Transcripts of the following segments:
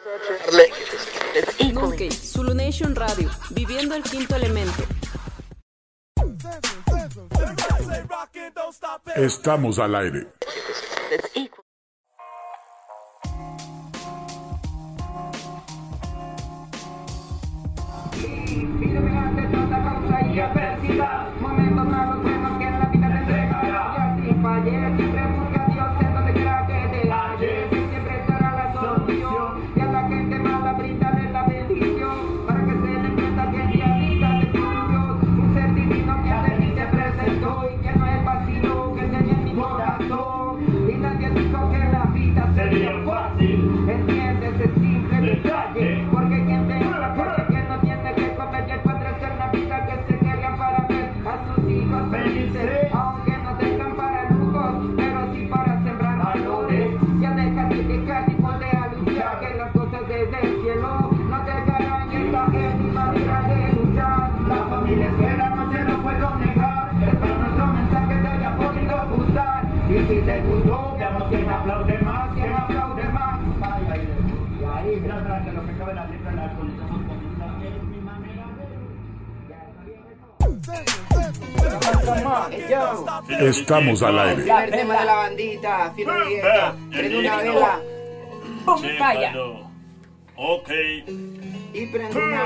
Nunkey, Zulu Nation Radio, viviendo el quinto elemento. Estamos al aire. Momentos malos vemos que la vida te entrega. Y así fallé, siempre busca a Dios en donde quiera que te halles. Siempre será la solución. Y a la gente mala brindarle la bendición. Para que se den cuenta que en realidad es un Dios. Un ser divino que ante mí se presentó. Y que no es vacío, que tenía en mi corazón. Y nadie dijo que la vida sería fácil. Entiendes, es simple detalle. Porque quien te habla, porque quien no tiene que comer. Y encuentra ser la vida que se querían para ver a sus hijos felices, aunque no tengan para lujos, pero sí para sembrar valores. Ya deja de criticar y ponte a luchar, que las cosas desde el cielo no te dejarán esta es mi manera de luchar. La familia espera, no se lo puedo negar. Espero nuestro mensaje te haya podido gustar. Y si te gustó, veamos quién aplaude más, quién aplaude más. Y ahí, gracias a lo que cabe la letra de la actualizamos con esta es mi manera de. Estamos al aire. Primer tema de la bandita, filo de hierro, prende una vela. Vaya. Ok. Y prende una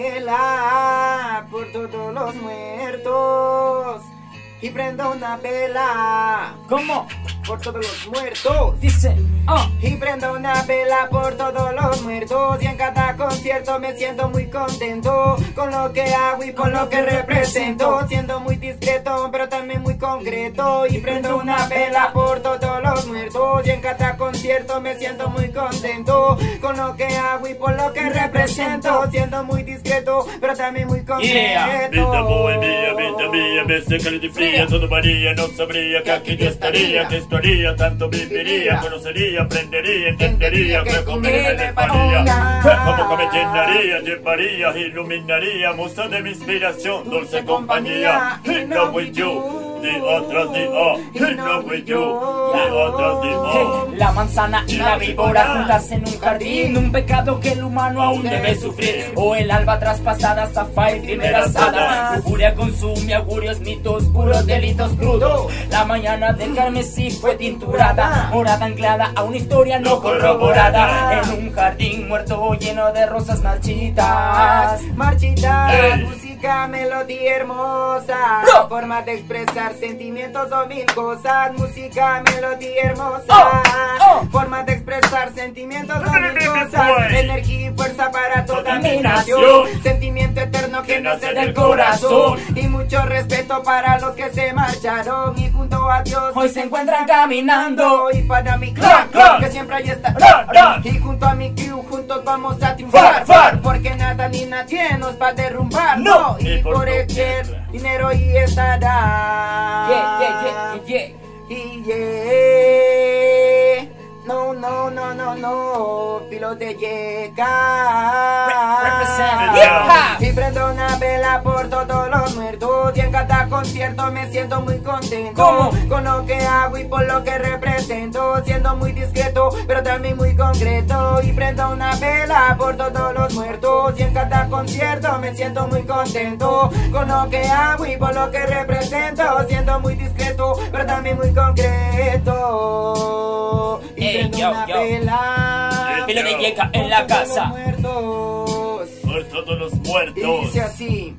vela por todos los muertos. Y prendo una vela. ¿Cómo? Por todos los muertos. Dice, Y prendo una vela por todos los muertos. Y en cada concierto me siento muy contento con lo que hago y por lo que represento. Siendo muy discreto pero también muy concreto. Y prendo una vela por todos los muertos. Y en cada concierto me siento muy contento con lo que hago y por lo que represento. Siendo muy discreto pero también muy concreto. Vida bohemia, vida mía, me sé caliente fría, todo varía, no sabría que aquí yo estaría, que esto haría, tanto viviría, conocería, aprendería, entendería, que conmigo me treparía, como que me llenaría, llevaría, iluminaría, musa de mi inspiración, dulce compañía, in love with you. The otras de in love with you. The otras de La manzana y la víbora juntas en un jardín. Un pecado que el humano aún debe sufrir. O el alba traspasada, Zafai, primera asada. Lujuria consume augurios, mitos, puros delitos crudos. La mañana del carmesí fue tinturada, morada anclada a una historia no corroborada. En un jardín muerto lleno de rosas marchitas. Marchitas, música, melodía hermosa, forma de expresar sentimientos o mil cosas. Música, melodía hermosa, forma de expresar sentimientos o mil cosas. Energía y fuerza para toda mi nación, sentimiento eterno que nace del corazón. Y mucho respeto para los que se marcharon y junto a Dios hoy se encuentran caminando. Y para mi clan, que siempre ahí está. Y junto a mi crew, juntos vamos a triunfar. Porque nada ni nadie nos va a derrumbar. No, y por el dinero y estará. Y no, no, no, no, no, filo de yeca. Y prendo una vela por todos los muertos. Y en cada concierto me siento muy contento con lo que hago y por lo que represento. Siendo muy discreto pero también muy concreto. Y prendo una vela por todos los muertos. Y en cada concierto me siento muy contento con lo que hago y por lo que represento. Siendo muy discreto pero también muy concreto. Y prendo una vela Filo de yeca en la casa. por todos los muertos. Y dice así,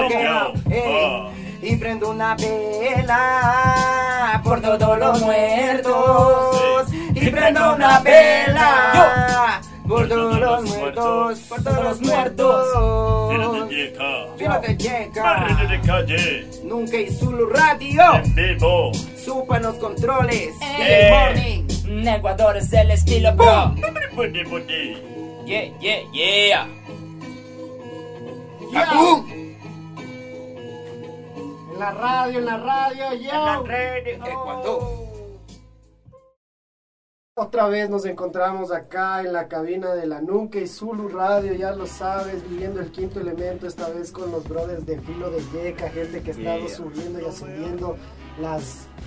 y prendo una vela por todos los muertos. Y prendo una vela por todos los muertos, por todos los muertos. Filo de yeca, Filo de yeca, barrio de calle, Nunca y Zulu Radio, en vivo. Supa en los controles, el morning. En Ecuador es el estilo, bro. Budi, budi. Yeah. ¡Boom! En la radio, yo. Ecuador. Otra vez nos encontramos acá en la cabina de la Nunca y Zulu Radio, ya lo sabes, viviendo el quinto elemento, esta vez con los brothers de Filo de Yeca, gente que ha estado subiendo y ascendiendo las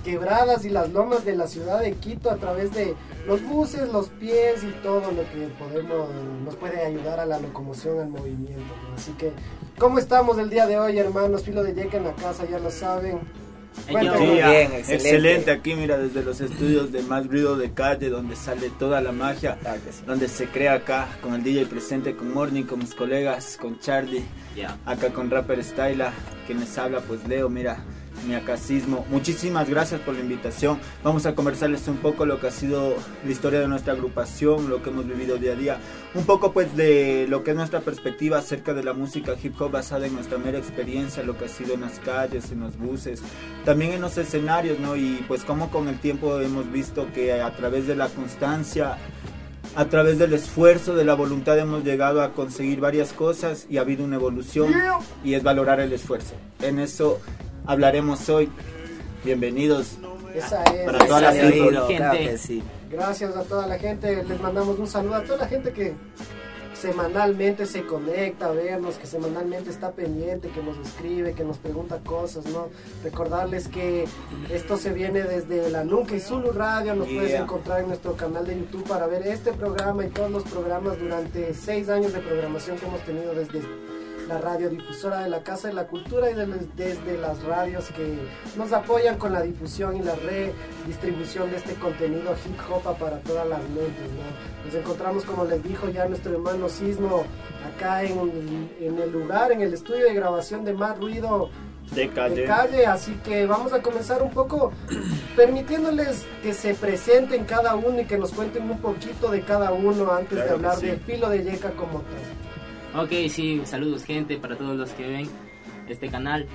quebradas y las lomas de la ciudad de Quito a través de los buses, los pies y todo lo que nos puede ayudar a la locomoción, al movimiento, ¿no? Así que, ¿cómo estamos el día de hoy, hermanos? Filo de Yeca en la casa, ya lo saben. Cuéntanos. Muy bien, excelente aquí, mira, desde los estudios de Más Ruido de Calle, donde sale toda la magia, donde se crea acá, con el DJ presente, con Morning, con mis colegas, con Charlie, acá con Rapper Styla, quienes habla, pues Leo, mira, mi acacismo. Muchísimas gracias por la invitación. Vamos a conversarles un poco lo que ha sido la historia de nuestra agrupación, lo que hemos vivido día a día, un poco pues de lo que es nuestra perspectiva acerca de la música hip hop basada en nuestra mera experiencia, lo que ha sido en las calles, en los buses, también en los escenarios, ¿no? Y pues como con el tiempo hemos visto que a través de la constancia, a través del esfuerzo, de la voluntad, hemos llegado a conseguir varias cosas y ha habido una evolución y es valorar el esfuerzo. En eso hablaremos hoy. Bienvenidos. Esa es. Para toda la gente. Claro que sí. Gracias a toda la gente. Les mandamos un saludo a toda la gente que semanalmente se conecta a vernos, que semanalmente está pendiente, que nos escribe, que nos pregunta cosas, ¿no? Recordarles que esto se viene desde la Nunca y Zulu Radio. Nos puedes encontrar en nuestro canal de YouTube para ver este programa y todos los programas durante 6 años de programación que hemos tenido desde la radiodifusora de la Casa de la Cultura y desde las radios que nos apoyan con la difusión y la redistribución de este contenido hip hop para todas las mentes, ¿no? Nos encontramos, como les dijo ya nuestro hermano Sismo, acá en el lugar, en el estudio de grabación de Más Ruido de calle, así que vamos a comenzar un poco permitiéndoles que se presenten cada uno y que nos cuenten un poquito de cada uno antes de hablar de Filo de Yeca como tal. Ok, sí, saludos gente para todos los que ven este canal.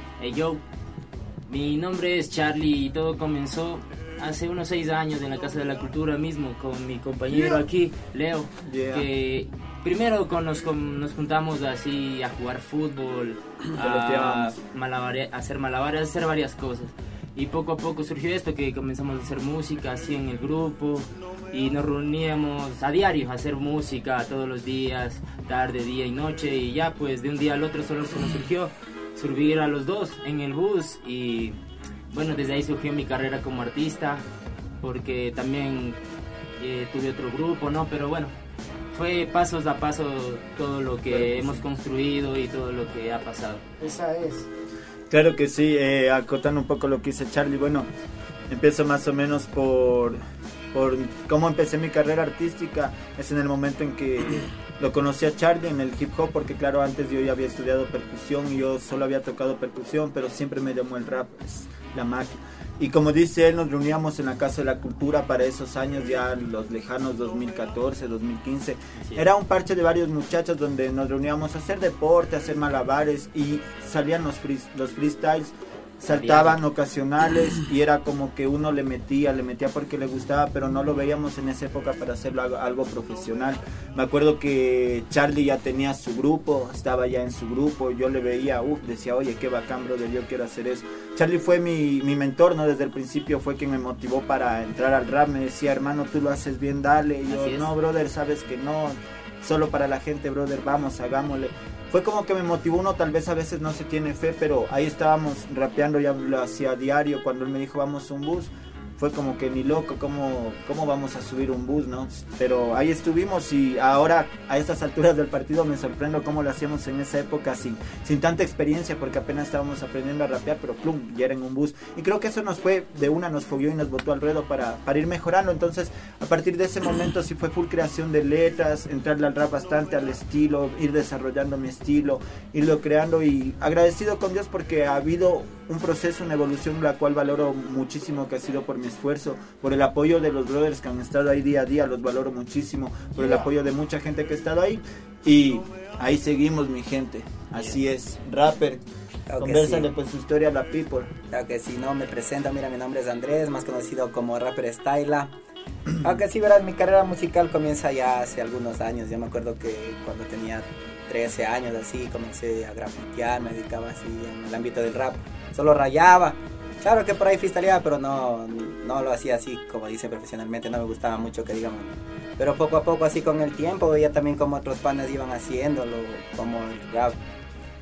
Mi nombre es Charlie y todo comenzó hace unos 6 años en la Casa de la Cultura mismo con mi compañero aquí, Leo, que primero nos juntamos así a jugar fútbol, a hacer malabares, a hacer varias cosas. Y poco a poco surgió esto, que comenzamos a hacer música así en el grupo y nos reuníamos a diario a hacer música todos los días, tarde, día y noche, y ya pues de un día al otro solo se nos surgió subir a los dos en el bus y bueno, desde ahí surgió mi carrera como artista, porque también tuve otro grupo, ¿no? Pero bueno, fue pasos a paso todo lo que hemos construido y todo lo que ha pasado. Esa es. Claro que sí, acotando un poco lo que dice Charlie, bueno, empiezo más o menos por cómo empecé mi carrera artística. Es en el momento en que lo conocí a Charlie en el hip hop, porque claro, antes yo ya había estudiado percusión y yo solo había tocado percusión, pero siempre me llamó el rap, es la magia. Y como dice él, nos reuníamos en la Casa de la Cultura para esos años, ya los lejanos 2014, 2015. Sí. Era un parche de varios muchachos donde nos reuníamos a hacer deporte, a hacer malabares y salían los freestyles, saltaban ocasionales y era como que uno le metía porque le gustaba, pero no lo veíamos en esa época para hacerlo algo profesional. Me acuerdo que Charlie ya tenía su grupo, estaba ya en su grupo, yo le veía, decía, oye, qué bacán, brother, yo quiero hacer eso. Charlie fue mi mentor, ¿no? Desde el principio fue quien me motivó para entrar al rap, me decía, hermano, tú lo haces bien, dale. Y yo, no, brother, sabes que no, solo para la gente, brother, vamos, hagámosle. Fue como que me motivó uno, tal vez a veces no se tiene fe, pero ahí estábamos rapeando, ya lo hacía diario. Cuando él me dijo vamos a un bus, fue como que ni loco, ¿cómo vamos a subir un bus, no? Pero ahí estuvimos y ahora a estas alturas del partido me sorprendo cómo lo hacíamos en esa época sin tanta experiencia, porque apenas estábamos aprendiendo a rapear, pero plum, ya era en un bus. Y creo que eso nos fogueó y nos botó al ruedo para ir mejorando. Entonces, a partir de ese momento sí fue full creación de letras, entrarle al rap bastante, al estilo, ir desarrollando mi estilo, irlo creando, y agradecido con Dios porque ha habido un proceso, una evolución, la cual valoro muchísimo, que ha sido por mi esfuerzo, por el apoyo de los brothers que han estado ahí día a día, los valoro muchísimo, por el apoyo de mucha gente que ha estado ahí, y ahí seguimos, mi gente. Así es, rapper, claro, convérsale pues su historia a la people. Claro que sí, no, me presento, mira, mi nombre es Andrés, más conocido como Rapper Styla. Aunque sí, verás, mi carrera musical comienza ya hace algunos años. Yo me acuerdo que cuando tenía 13 años así, comencé a grafitear, me dedicaba así en el ámbito del rap. Solo rayaba, claro que por ahí freestyleaba, pero no lo hacía así como dice profesionalmente, no me gustaba mucho que digamos. Pero poco a poco, así con el tiempo, veía también como otros panas iban haciéndolo, como el rap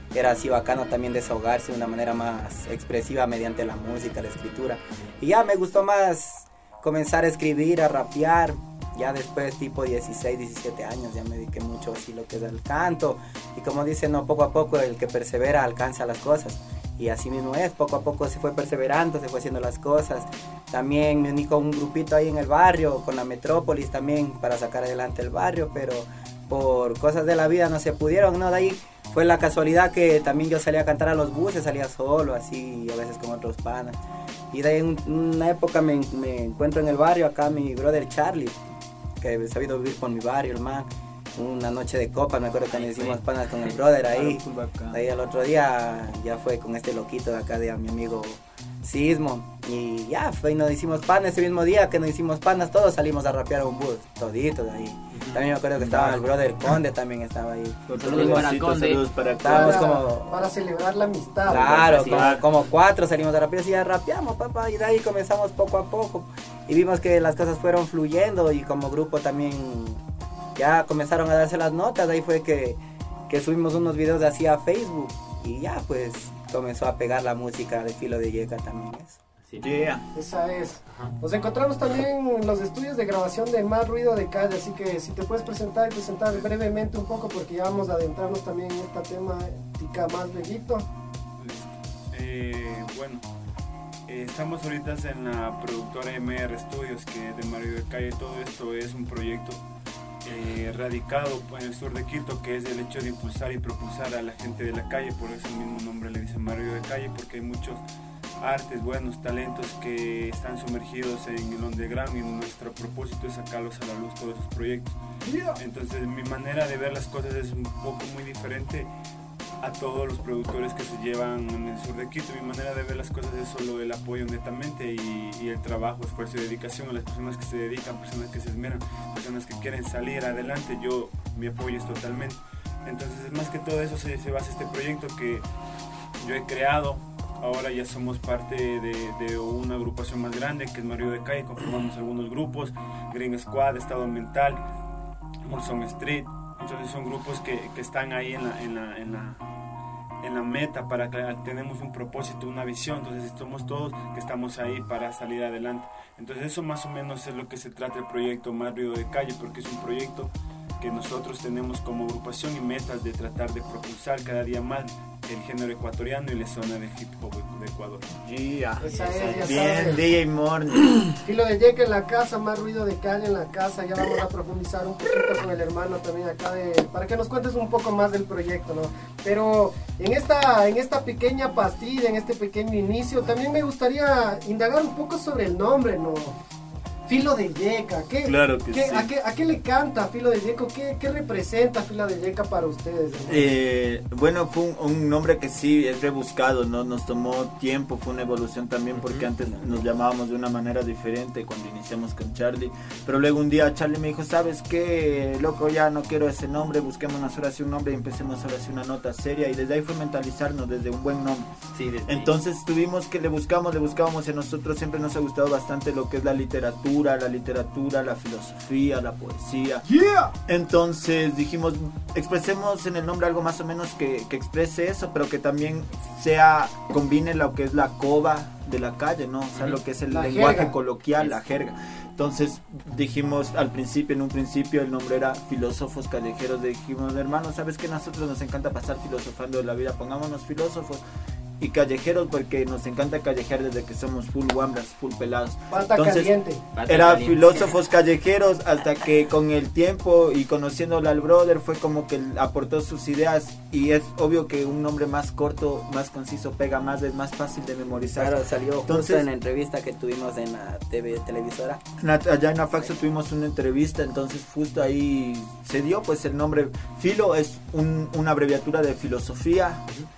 era así bacano también desahogarse de una manera más expresiva mediante la música, la escritura. Y ya me gustó más comenzar a escribir, a rapear. Ya después, tipo 16, 17 años, ya me dediqué mucho así lo que es el canto. Y como dicen, no, poco a poco el que persevera alcanza las cosas. Y así mismo es, poco a poco se fue perseverando, se fue haciendo las cosas. También me uní con un grupito ahí en el barrio, con la Metrópolis también, para sacar adelante el barrio, pero por cosas de la vida no se pudieron, ¿no? De ahí fue la casualidad que también yo salía a cantar a los buses, salía solo, así, a veces con otros panas. Y de ahí en una época me encuentro en el barrio, acá mi brother Charlie, que he sabido vivir por mi barrio, el man. Una noche de copa, me acuerdo que nos hicimos panas con el brother ahí. Ahí al otro día ya fue con este loquito de acá, de mi amigo Sismo. Y ya fue y nos hicimos panas. Ese mismo día que nos hicimos panas, todos salimos a rapear a un bus, toditos de ahí. También me acuerdo que estaba el brother Conde, también estaba ahí. Saludos para Conde. Estábamos como... Para celebrar la amistad. Claro, como 4 salimos a rapear y ya rapeamos, papá. Y de ahí comenzamos poco a poco. Y vimos que las cosas fueron fluyendo y como grupo también... Ya comenzaron a darse las notas, ahí fue que subimos unos videos así a Facebook y ya pues comenzó a pegar la música de Filo de Yeka también eso. Sí. Yeah. Esa es. Nos encontramos también en los estudios de grabación de Más Ruido de Calle, así que si te puedes presentar brevemente un poco porque ya vamos a adentrarnos también en esta temática más bellito. Bueno, estamos ahorita en la productora MR Studios, que es de Mario de Calle. Todo esto es un proyecto radicado en el sur de Quito, que es el hecho de impulsar y propulsar a la gente de la calle. Por eso el mismo nombre le dice Mario de Calle, porque hay muchos artes, buenos talentos que están sumergidos en el underground y nuestro propósito es sacarlos a la luz, todos esos proyectos. Entonces mi manera de ver las cosas es un poco muy diferente a todos los productores que se llevan en el sur de Quito. Mi manera de ver las cosas es solo el apoyo netamente y el trabajo, esfuerzo y dedicación a las personas que se dedican, personas que se esmeran, personas que quieren salir adelante. Mi apoyo es totalmente. Entonces más que todo eso se basa este proyecto que yo he creado. Ahora ya somos parte de una agrupación más grande que es Mario de Calle. Conformamos algunos grupos, Green Squad, Estado Mental, Molson Street. Entonces son grupos que están ahí en la meta, para que tenemos un propósito, una visión. Entonces somos todos que estamos ahí para salir adelante. Entonces eso más o menos es lo que se trata el proyecto Mario de Calle, porque es un proyecto que nosotros tenemos como agrupación y metas de tratar de propulsar cada día más el género ecuatoriano y la zona de hip hop de Ecuador. Yeah. Esa es, ya Bien, sabes. DJ Morning. Filo de Yeka en la casa, Más Ruido de Calle en la casa. Ya vamos a profundizar un poquito con el hermano también acá para que nos cuentes un poco más del proyecto, ¿no? Pero en esta pequeña pastilla, en este pequeño inicio, también me gustaría indagar un poco sobre el nombre, ¿no? Filo de Yeka, Claro que sí. ¿A qué le canta Filo de Yeka? ¿Qué representa Filo de Yeka para ustedes? Bueno, fue un nombre que sí es rebuscado, ¿no? Nos tomó tiempo, fue una evolución también, porque antes nos llamábamos de una manera diferente cuando iniciamos con Charlie, pero luego un día Charlie me dijo, ¿sabes qué, loco? Ya no quiero ese nombre, busquémonos ahora sí un nombre y empecemos ahora sí una nota seria, y desde ahí fue mentalizarnos desde un buen nombre. Sí, Entonces tuvimos que le buscábamos y a nosotros siempre nos ha gustado bastante lo que es la literatura, la filosofía, la poesía. Entonces dijimos, expresemos en el nombre algo más o menos que exprese eso, pero que también combine lo que es la coba de la calle, ¿no? O sea, lo que es el lenguaje jerga coloquial, la jerga. Entonces dijimos en un principio el nombre era Filósofos Callejeros. Dijimos, hermano, ¿sabes qué? Nosotros nos encanta pasar filosofando de la vida, pongámonos filósofos y callejeros, porque nos encanta callejear desde que somos full guambras, full pelados. Entonces era Filósofos Callejeros, hasta que con el tiempo y conociéndole al brother fue como que aportó sus ideas, y es obvio que un nombre más corto, más conciso pega más, es más fácil de memorizar. Claro, salió justo en la entrevista que tuvimos en la televisora. Allá en Afaxo tuvimos una entrevista, entonces justo ahí se dio pues el nombre. Filo es una abreviatura de filosofía,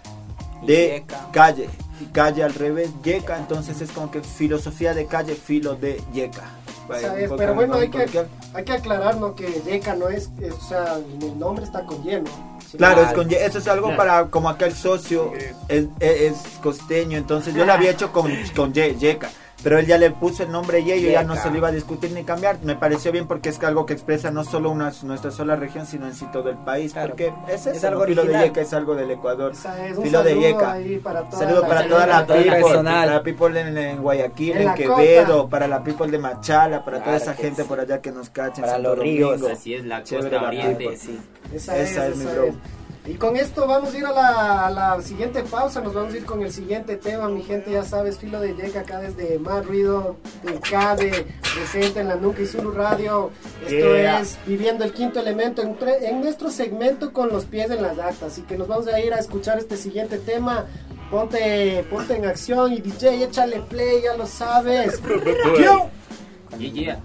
de calle, y calle al revés, Yeka, entonces es como que filosofía de calle, filo de Yeka. Pero bueno, hay que aclarar, ¿no? Que Yeka no es, o sea, el nombre está con Y, ¿no? Claro, es con Y, eso es algo para, como acá el socio es costeño, entonces yo lo había hecho con Y, Yeka. pero él ya le puso el nombre Yeyo, ya no Yeca. se lo iba a discutir ni cambiar. Me pareció bien porque es algo que expresa no solo nuestra sola región, sino en sí todo el país. Claro. Porque es eso, algo Filo de original. Yeca es algo del Ecuador. Esa es un Filo de saludo Yeca. ahí para toda Saludo la para gente. toda la Todo el people, personal. para la people en Guayaquil, En en la Quevedo, costa. para la people de Machala, para toda Claro esa que gente sí. por allá que nos cachen. Para Santo los ríos, Domingo. Así es, la Chévere costa la oriente. people. Sí. Esa es mi bro. Y con esto vamos a ir a la siguiente pausa, nos vamos a ir con el siguiente tema, mi gente, ya sabes, Filo de Yeca acá desde Más Ruido de CADE, presente en la Nunca y Zulu Radio. Esto Yeah. es Viviendo el Quinto Elemento en nuestro segmento Con los Pies en las Actas, así que nos vamos a ir a escuchar este siguiente tema. Ponte en acción y DJ, échale play, ya lo sabes. Yo. Yeah.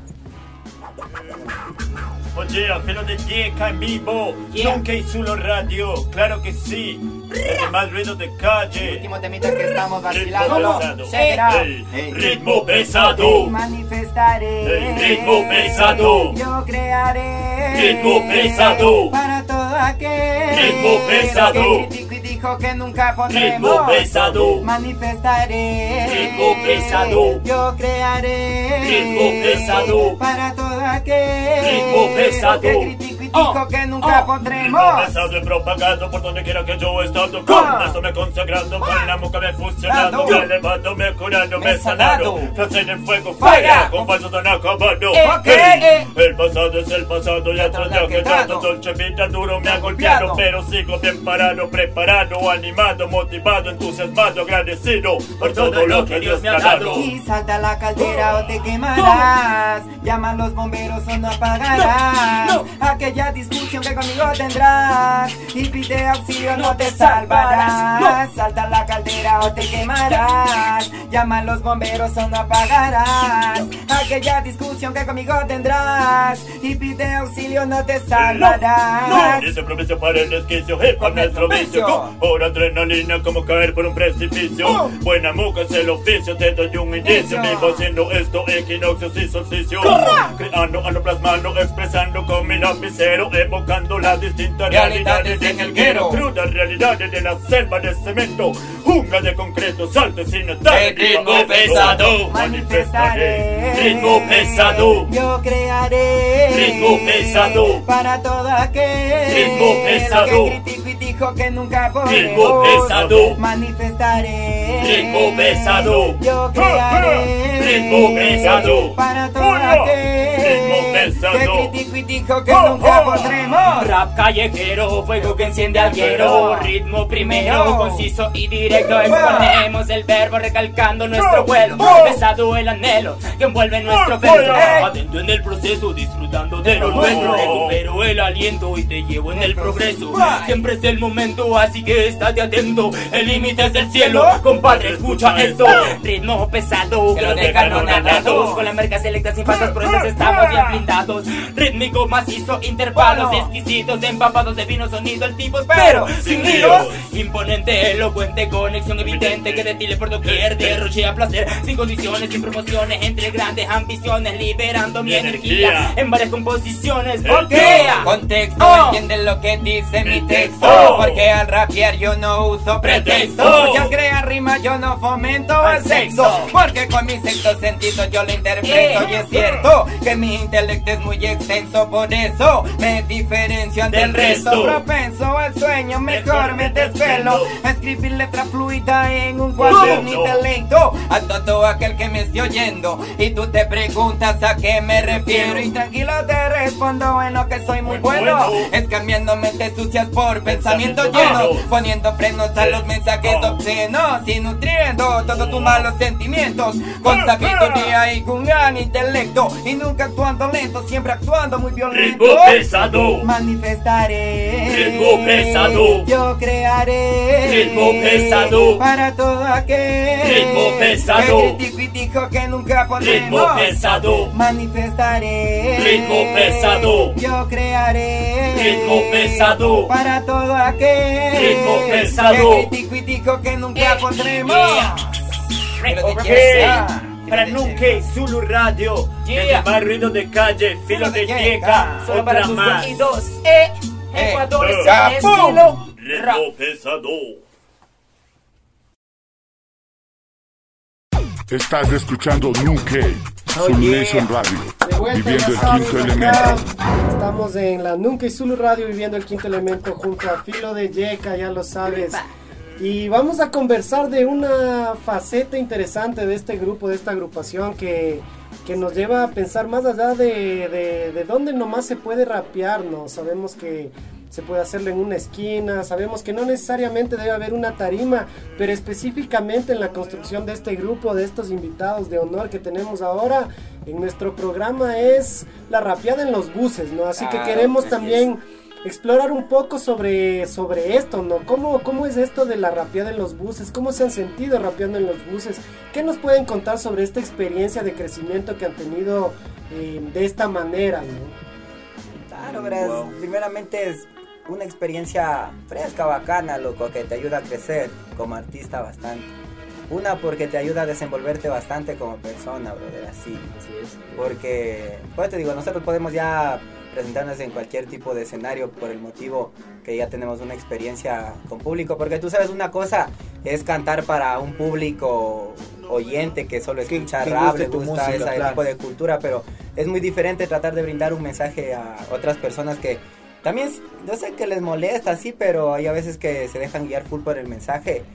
Oye, Filo de Yeca en vivo, Yeah. Nunca y Zulu Radio, claro que sí. Desde Más Ruido de Calle. Último temita que estamos Ritmo vacilando. pesado. Check it out. Ey, ritmo pesado. Manifestaré. Ritmo pesado. Yo crearé. Ritmo pesado. Para todo aquel. Ritmo pesado. Que criticó y dijo que nunca podremos. Ritmo pesado. Manifestaré. Ritmo pesado. Yo crearé. Ritmo pesado. Para todo aquel. Ritmo pesado. Que criticó y dijo que nunca podremos. Ritmo pesado y propagando por donde quiera que yo he estado. Con esto me consagrando, con la boca me fusionando, me elevando, me curando, me sanando. Frase en el fuego, falla, con falsos han acabado. El pasado es el pasado y atrás ya que trato. Dolce vida duro me ha golpeado, pero sigo bien parado, preparado, animado, motivado, entusiasmado, agradecido por todo lo que Dios me ha dado. Y salta la caldera o te quemarás. Llama a los bomberos o no apagarás. Aquella discusión que conmigo tendrás. Y pide auxilio, no te salvarás. Salta la caldera o te quemarás. Llama a los bomberos o no apagarás. Aquella discusión que conmigo tendrás. Y pide auxilio, no te salvarás. Dice promesa para el desquicio, hip hop nuestro vicio. Por adrenalina como caer por un precipicio. Buena muca es el oficio, te doy un indicio. Vivo haciendo esto, equinoccios y solsticios. Creando, plasmando, expresando con mi lapicero. Evocando las distintas realidades en el guero. Crudas realidades de la selva de cemento. Jungla de concreto, salte sin estar. Ritmo pesado, manifestaré. Ritmo pesado. Yo crearé. Ritmo pesado. Para todo aquel. Ritmo pesado. Que criticó y dijo que nunca Ritmo podremos. pesado. Manifestaré. Ritmo pesado. Yo crearé. Ritmo pesado. Para todo Uno. aquel. Ritmo pesado. Que criticó y dijo que nunca podremos. Rap callejero, fuego que enciende al guero. Ritmo primero, conciso y directo. Exponemos el verbo recalcando nuestro vuelo. Pesado el anhelo que envuelve nuestro verso. Atento en el proceso, disfrutando de lo nuestro. Recupero el aliento y te llevo en el progreso. Siempre es el momento, así que estate atento. El límite es el cielo, compadre, escucha esto. Ritmo pesado, que lo dejan anonadados. Con la merca selecta sin falsas pruebas estamos bien blindados. Rítmico, macizo, intervalos exquisitos, empapados de vino, sonido altivos, pero sin líos. Imponente, elocuente, conexión evidente que de ti le por doquier derroche a placer, sin condiciones, sin promociones, entre grandes ambiciones, liberando mi energía en varias composiciones. Contexto, entiende lo que dice mi texto, porque al rapear yo no uso pretexto. Yo crea rima, yo no fomento el sexo, porque con mi sexto sentido yo lo interpreto. Y es cierto que mi intelecto es muy extenso, por eso me diferencian del resto. Propenso al sueño, mejor me desvelo. Escribir letra fluida en un cuadernito lento. A todo aquel que me esté oyendo y tú te preguntas a qué me refiero, y tranquilo te respondo en lo que soy muy bueno. Es cambiando mentes sucias por pensamientos llenos, poniendo frenos a los mensajes obscenos y nutriendo todos tus malos sentimientos con sabiduría y con gran intelecto, y nunca actuando lento, siempre actuando muy violento. Ritmo pesado. Manifestaré. Ritmo pesado. Yo crearé. Ritmo pesado. Para todo aquel. Ritmo pesado. Que criticó y dijo que nunca podremos. Ritmo pesado. Manifestaré. Ritmo pesado. Yo crearé. Ritmo pesado. Para todo aquel. Ritmo pesado. Que criticó y dijo que nunca podremos. Para Nunca y Zulu Radio, desde Más Ruido de Calle, Filo de Yeca, Solo para otra tus más. oídos. Ecuador es ¡Capum! estilo rap. Ritmo pesado. Estás escuchando Nunkey, Zulu Nation Radio, De vuelta, viviendo ya el saben, quinto acá elemento. estamos en la Nunkey Zulu Radio, viviendo el quinto elemento junto a Filo de Yeka, ya lo sabes. Y vamos a conversar de una faceta interesante de este grupo, de esta agrupación que nos lleva a pensar más allá de dónde nomás se puede rapear, ¿no? Sabemos que se puede hacerlo en una esquina, sabemos que no necesariamente debe haber una tarima, pero específicamente en la construcción de este grupo, de estos invitados de honor que tenemos ahora en nuestro programa, es la rapeada en los buses, ¿no? Así que queremos también explorar un poco sobre esto, ¿no? ¿Cómo es esto de la rapeada en los buses? ¿Cómo se han sentido rapeando en los buses? ¿Qué nos pueden contar sobre esta experiencia de crecimiento que han tenido de esta manera, ¿no? Claro, verás, primeramente es una experiencia fresca, bacana, loco, que te ayuda a crecer como artista bastante. Una, porque te ayuda a desenvolverte bastante como persona, brother, así es. Porque, pues te digo, nosotros podemos ya presentarnos en cualquier tipo de escenario por el motivo que ya tenemos una experiencia con público, porque tú sabes, una cosa es cantar para un público oyente que solo escucha rap, le gusta ese tipo de cultura, pero es muy diferente tratar de brindar un mensaje a otras personas que también, yo sé que les molesta, sí, pero hay a veces que se dejan guiar full por el mensaje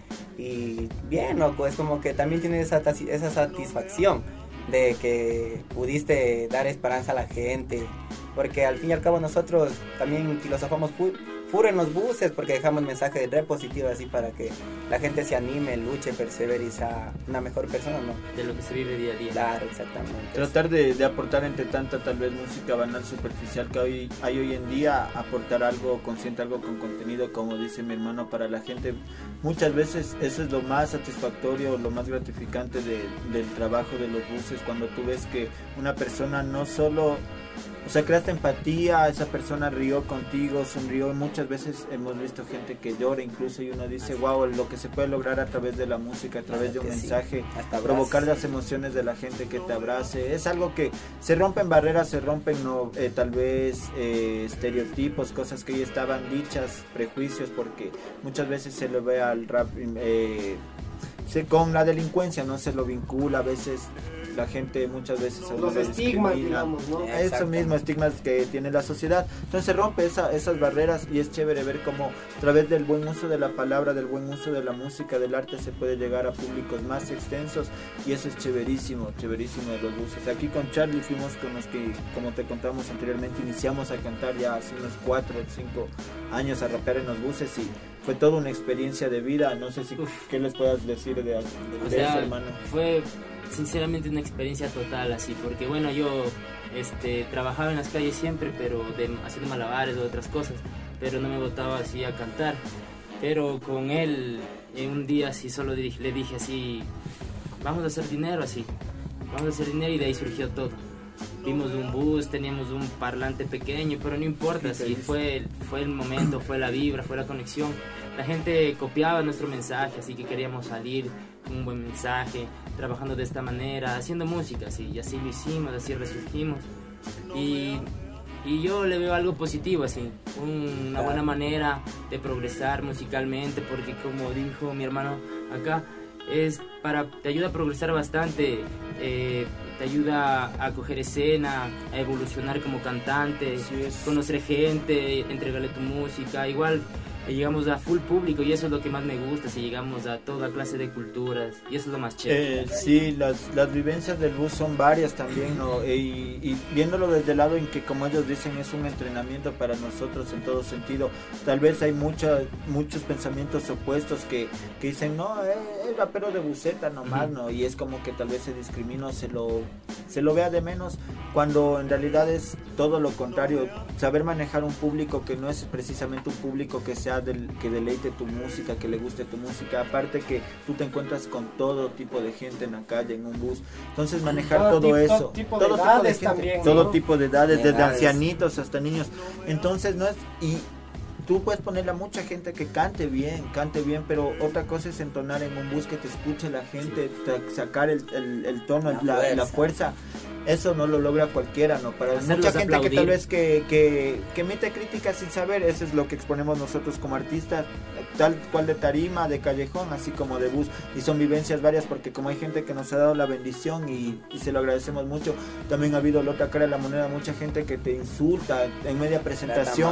y bien, loco, es como que también tienes esa satisfacción de que pudiste dar esperanza a la gente, porque al fin y al cabo nosotros también filosofamos full en los buses, porque dejamos mensajes re positivos así para que la gente se anime, luche, persevere y sea una mejor persona, ¿no? De lo que se vive día a día. Claro, exactamente. Tratar de aportar entre tanta tal vez música banal superficial que hay hoy en día, aportar algo consciente, algo con contenido, como dice mi hermano, para la gente. Muchas veces eso es lo más satisfactorio, lo más gratificante del trabajo de los buses, cuando tú ves que una persona no solo... O sea, creaste empatía, esa persona rió contigo, sonrió. Muchas veces hemos visto gente que llora incluso, y uno dice, wow, lo que se puede lograr a través de la música, a través de un mensaje, provocar las emociones de la gente que te abrace. Es algo que se rompen barreras, se rompen tal vez estereotipos, cosas que ya estaban dichas, prejuicios, porque muchas veces se le ve al rap con la delincuencia, no se lo vincula, a veces la gente muchas veces los estigmas, digamos, ¿no? Eso mismo, estigmas que tiene la sociedad. Entonces rompe esas barreras, y es chévere ver cómo a través del buen uso de la palabra, del buen uso de la música, del arte, se puede llegar a públicos más extensos, y eso es chéverísimo de los buses. Aquí con Charlie fuimos con los que, como te contamos anteriormente, iniciamos a cantar ya hace unos 4 o 5 años a rapear en los buses, y fue toda una experiencia de vida. No sé si qué les puedas decir de eso, hermano. Fue sinceramente una experiencia total, así, porque bueno, yo trabajaba en las calles siempre, pero haciendo malabares o otras cosas, pero no me botaba así a cantar. Pero con él, un día así solo le dije así, vamos a hacer dinero, y de ahí surgió todo. Vimos un bus, teníamos un parlante pequeño, pero no importa, sí, fue el momento, fue la vibra, fue la conexión. La gente copiaba nuestro mensaje, así que queríamos salir con un buen mensaje, trabajando de esta manera, haciendo música, y así lo hicimos, así resurgimos. Y yo le veo algo positivo, así, una buena manera de progresar musicalmente, porque como dijo mi hermano acá, te ayuda a progresar bastante, te ayuda a coger escena, a evolucionar como cantante, conocer gente, entregarle tu música, igual llegamos a full público, y eso es lo que más me gusta, si llegamos a toda clase de culturas, y eso es lo más chévere. Sí, las vivencias del bus son varias también, ¿no? Y viéndolo desde el lado en que, como ellos dicen, es un entrenamiento para nosotros en todo sentido. Tal vez hay muchos pensamientos opuestos que dicen, no, es rapero de buseta nomás, ¿no? Y es como que tal vez se discrimina, se lo vea de menos, cuando en realidad es todo lo contrario. Saber manejar un público que no es precisamente un público que sea que deleite tu música, que le guste tu música, aparte que tú te encuentras con todo tipo de gente en la calle, en un bus, entonces manejar todo tipo de gente, también, todo tipo de edades, desde ancianitos hasta niños, entonces no es, y tú puedes ponerle a mucha gente que cante bien, pero otra cosa es entonar en un bus, que te escuche la gente, sacar el tono, la fuerza. Eso no lo logra cualquiera, ¿no? Para mucha gente aplaudir, que tal vez que emite críticas sin saber, eso es lo que exponemos nosotros como artistas. tal cual de tarima, de callejón, así como de bus, y son vivencias varias porque como hay gente que nos ha dado la bendición y se lo agradecemos mucho, también ha habido la otra cara de la moneda, mucha gente que te insulta en media presentación,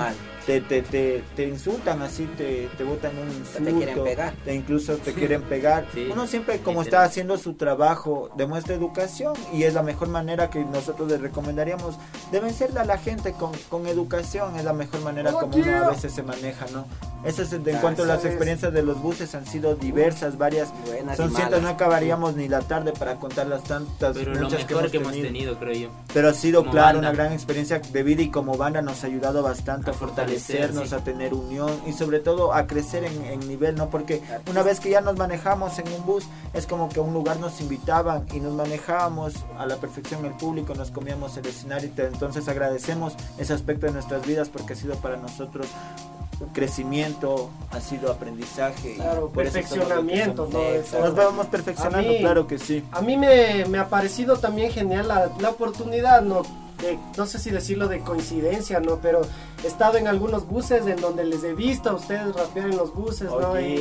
te insultan así, te botan un insulto, te quieren pegar, incluso te quieren pegar. Sí. Uno siempre como está haciendo su trabajo demuestra educación y es la mejor manera que nosotros les recomendaríamos de vencerle a la gente con educación, es la mejor manera como uno a veces se maneja, ¿no? Eso es en cuanto a las experiencias de los buses han sido diversas, varias, son cientos, no acabaríamos ni la tarde para contar las tantas, pero muchas lo mejor que hemos tenido, creo yo. Pero ha sido, como claro, banda, una gran experiencia de vida y como banda nos ha ayudado bastante a fortalecernos, sí, a tener unión y sobre todo a crecer en nivel, ¿no? Porque una vez que ya nos manejamos en un bus, es como que a un lugar nos invitaban y nos manejábamos a la perfección el público, nos comíamos el escenario, entonces agradecemos ese aspecto de nuestras vidas porque ha sido para nosotros crecimiento, ha sido aprendizaje, claro, perfeccionamiento, ¿no? Nos vamos perfeccionando, claro que sí. A mí me ha parecido también genial la oportunidad, ¿no? No sé si decirlo de coincidencia, ¿no? Pero he estado en algunos buses en donde les he visto a ustedes rapear en los buses, ¿no? Y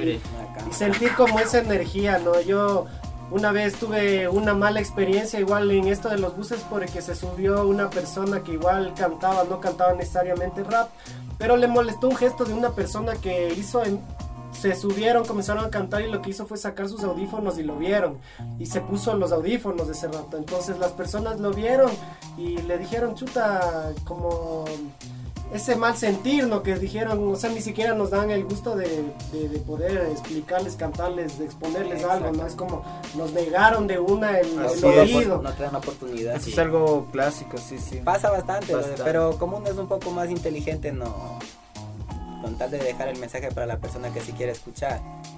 sentir como esa energía, ¿no? Yo una vez tuve una mala experiencia igual en esto de los buses porque se subió una persona que igual no cantaba necesariamente rap, pero le molestó un gesto de una persona que hizo se subieron, comenzaron a cantar y lo que hizo fue sacar sus audífonos y lo vieron y se puso los audífonos de ese rato. Entonces las personas lo vieron y le dijeron chuta, como ese mal sentir, ¿no? Que dijeron, o sea, ni siquiera nos dan el gusto de poder explicarles, cantarles, de exponerles algo, ¿no? Es como nos negaron de una el oído. No traen oportunidad. Eso es algo clásico, sí. Pasa bastante. Pero como uno es un poco más inteligente, no, con tal de dejar el mensaje para la persona que sí quiere escuchar.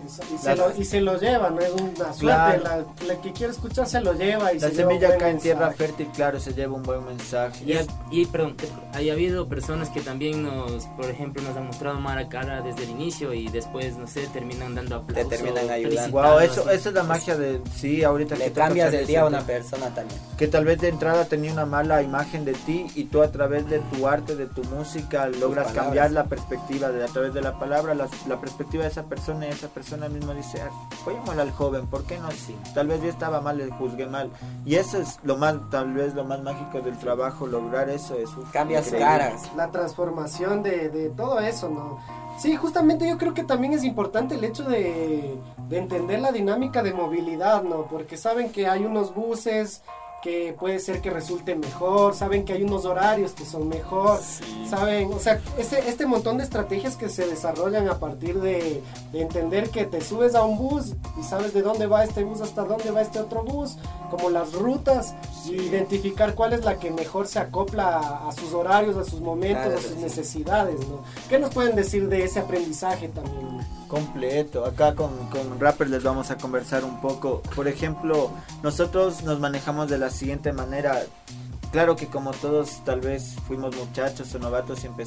Y se lo lleva, no es una suerte, claro. La que quiere escuchar se lo lleva y la semilla cae en tierra fértil, claro, se lleva un buen mensaje. Perdón, hay habido personas que también por ejemplo, nos han mostrado mala cara desde el inicio y después, no sé, terminan dando aplausos. Te terminan ayudando. Wow, eso es la magia de, sí, ahorita le cambias el día a una persona también. Que tal vez de entrada tenía una mala imagen de ti y tú a través de tu arte, de tu música, logras cambiar la perspectiva a través de la palabra, la perspectiva de esa persona y esa persona misma dice, oímosle al joven, ¿por qué no? Sí, tal vez yo estaba mal, le juzgué mal. Y eso es tal vez lo más mágico del trabajo, lograr eso es cambias caras. La transformación de todo eso, ¿no? Sí, justamente yo creo que también es importante el hecho de entender la dinámica de movilidad, ¿no? Porque saben que hay unos buses que puede ser que resulte mejor, saben que hay unos horarios que son mejor, sí. Saben, o sea, este montón de estrategias que se desarrollan a partir de entender que te subes a un bus y sabes de dónde va este bus hasta dónde va este otro bus, como las rutas, sí. Y identificar cuál es la que mejor se acopla a sus horarios, a sus momentos, claro, a sus necesidades, ¿no? ¿Qué nos pueden decir de ese aprendizaje también? Completo, acá con rappers les vamos a conversar un poco. Por ejemplo, nosotros nos manejamos de la siguiente manera. Claro que como todos tal vez fuimos muchachos o novatos y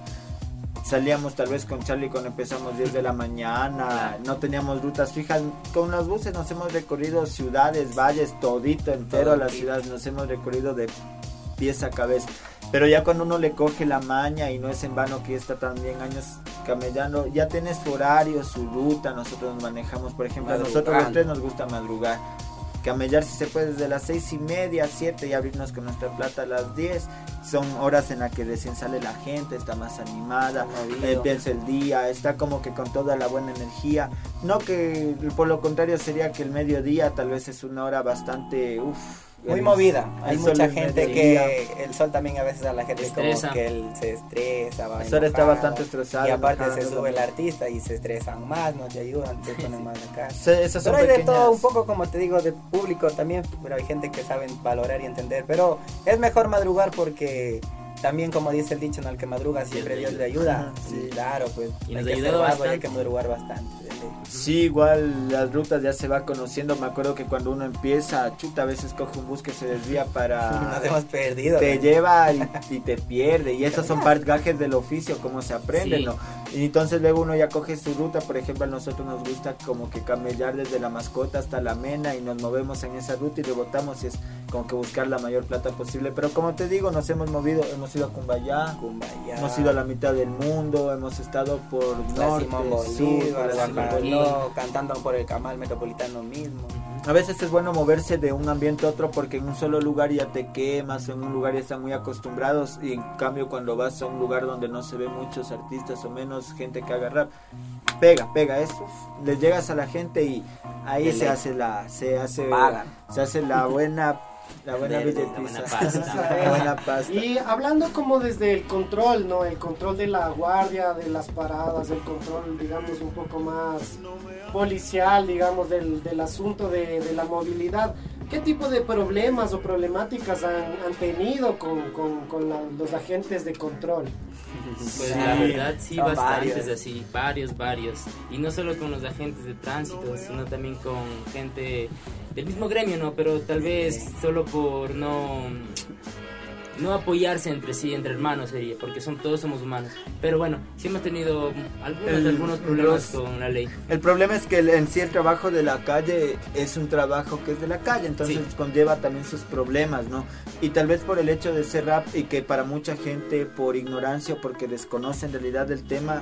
salíamos tal vez con Charlie cuando empezamos 10 de la mañana, no teníamos rutas fijas. Con los buses nos hemos recorrido ciudades, valles, todito entero a la ciudad, nos hemos recorrido de pies a cabeza. Pero ya cuando uno le coge la maña y no es en vano que está también años camellando, ya tienes su horario, su ruta, nosotros nos manejamos, por ejemplo, a nosotros los tres nos gusta madrugar, camellar si se puede desde las 6:30, 7 y abrirnos con nuestra plata a las 10, son horas en las que recién sale la gente, está más animada, piensa el día, está como que con toda la buena energía, no que por lo contrario sería que el mediodía tal vez es una hora bastante, muy movida, hay mucha gente que el sol también a veces a la gente estresa. Como que él se estresa, va enojado, está bastante estresado y aparte se sube el artista y se estresan más, no te ayudan, te ponen más acá. Esas son pero hay pequeñas. De todo un poco, como te digo, de público también, pero hay gente que saben valorar y entender, pero es mejor madrugar porque también, como dice el dicho, ¿no? El que madruga siempre Dios le ayuda. Sí. Claro, pues y nos ayudó bastante. Hay que madrugar bastante. Sí, igual las rutas ya se va conociendo. Me acuerdo que cuando uno empieza, chuta, a veces coge un bus que se desvía para... Nos hemos perdido. Te lleva y te pierde. Y esos son gajes del oficio, cómo se aprende, sí. ¿no? Y entonces luego uno ya coge su ruta. Por ejemplo, a nosotros nos gusta como que camellar desde la Mascota hasta la Mena y nos movemos en esa ruta y rebotamos, y es como que buscar la mayor plata posible. Pero como te digo, nos hemos movido, hemos ido a Cumbayá, hemos ido a la mitad del mundo, hemos estado por norte, sur, cantando por el Camal Metropolitano mismo. A veces es bueno moverse de un ambiente a otro porque en un solo lugar ya te quemas, en un lugar ya están muy acostumbrados, y en cambio cuando vas a un lugar donde no se ve muchos artistas o menos gente que haga rap, pega eso, les llegas a la gente y ahí se hace la buena billetiza, la buena pasta. Y hablando como desde el control, ¿no? El control de la guardia, de las paradas, el control, digamos, un poco más policial, digamos, del asunto de la movilidad. ¿Qué tipo de problemas o problemáticas han tenido con los agentes de control? Pues la verdad sí, bastantes así, varios. Y no solo con los agentes de tránsito, sino también con gente del mismo gremio, ¿no? Pero tal vez solo por no apoyarse entre sí, entre hermanos sería, porque todos somos humanos. Pero bueno, sí hemos tenido algunos problemas con la ley. El problema es que en sí el trabajo de la calle es un trabajo que es de la calle, entonces conlleva también sus problemas, ¿no? Y tal vez por el hecho de ser rap, y que para mucha gente por ignorancia o porque desconoce en realidad el tema,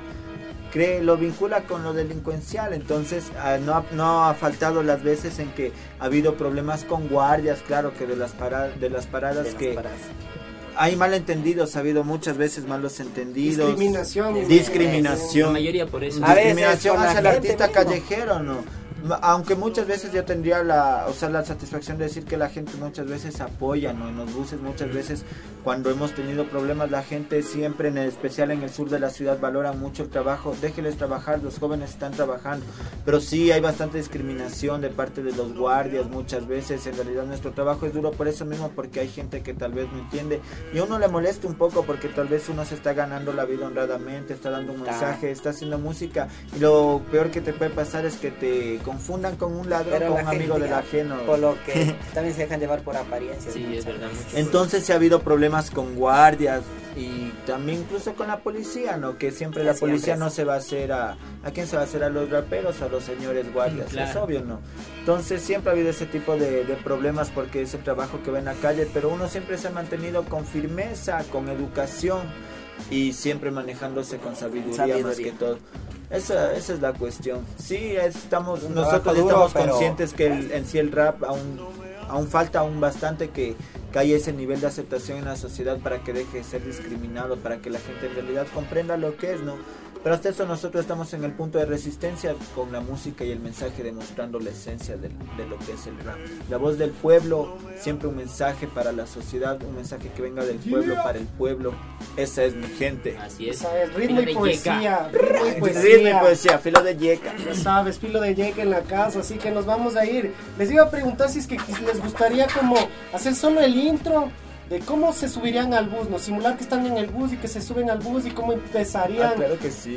lo vincula con lo delincuencial. Entonces no ha faltado las veces en que ha habido problemas con guardias, claro, que de las paradas que hay malentendidos, ha habido muchas veces malos entendidos, discriminación, la mayoría por eso, discriminación hacia el artista callejero, ¿no? Aunque muchas veces yo tendría la satisfacción de decir que la gente muchas veces apoya, ¿no? En los buses muchas veces cuando hemos tenido problemas, la gente siempre, en especial en el sur de la ciudad, valora mucho el trabajo. Déjenles trabajar, los jóvenes están trabajando, pero sí hay bastante discriminación de parte de los guardias muchas veces. En realidad nuestro trabajo es duro por eso mismo, porque hay gente que tal vez no entiende y a uno le molesta un poco, porque tal vez uno se está ganando la vida honradamente, está dando un mensaje, está haciendo música, y lo peor que te puede pasar es que te confundan con un ladrón, con un amigo del ajeno, por lo que también se dejan llevar por apariencia. Sí, es verdad. Entonces sí ha habido problemas con guardias y también incluso con la policía, ¿no? Que siempre la policía no se va a hacer ¿a quién se va a hacer? ¿A los raperos o a los señores guardias? Claro. Es obvio, ¿no? Entonces siempre ha habido ese tipo de problemas, porque es el trabajo que va en la calle, pero uno siempre se ha mantenido con firmeza, con educación y siempre manejándose con sabiduría. Más que todo. Esa es la cuestión. Sí, nosotros estamos conscientes que en sí el rap aún falta bastante que haya ese nivel de aceptación en la sociedad para que deje de ser discriminado, para que la gente en realidad comprenda lo que es, ¿no? Pero hasta eso nosotros estamos en el punto de resistencia con la música y el mensaje, demostrando la esencia de lo que es el rap. La voz del pueblo, siempre un mensaje para la sociedad, un mensaje que venga del pueblo para el pueblo. Esa es mi gente. Así es. Esa es ritmo y poesía. Ritmo y poesía, filo de yeca. Ya sabes, filo de yeca en la casa, así que nos vamos a ir. Les iba a preguntar si es que les gustaría como hacer solo el intro de cómo se subirían al bus, ¿no? Simular que están en el bus y que se suben al bus y cómo empezarían claro que sí.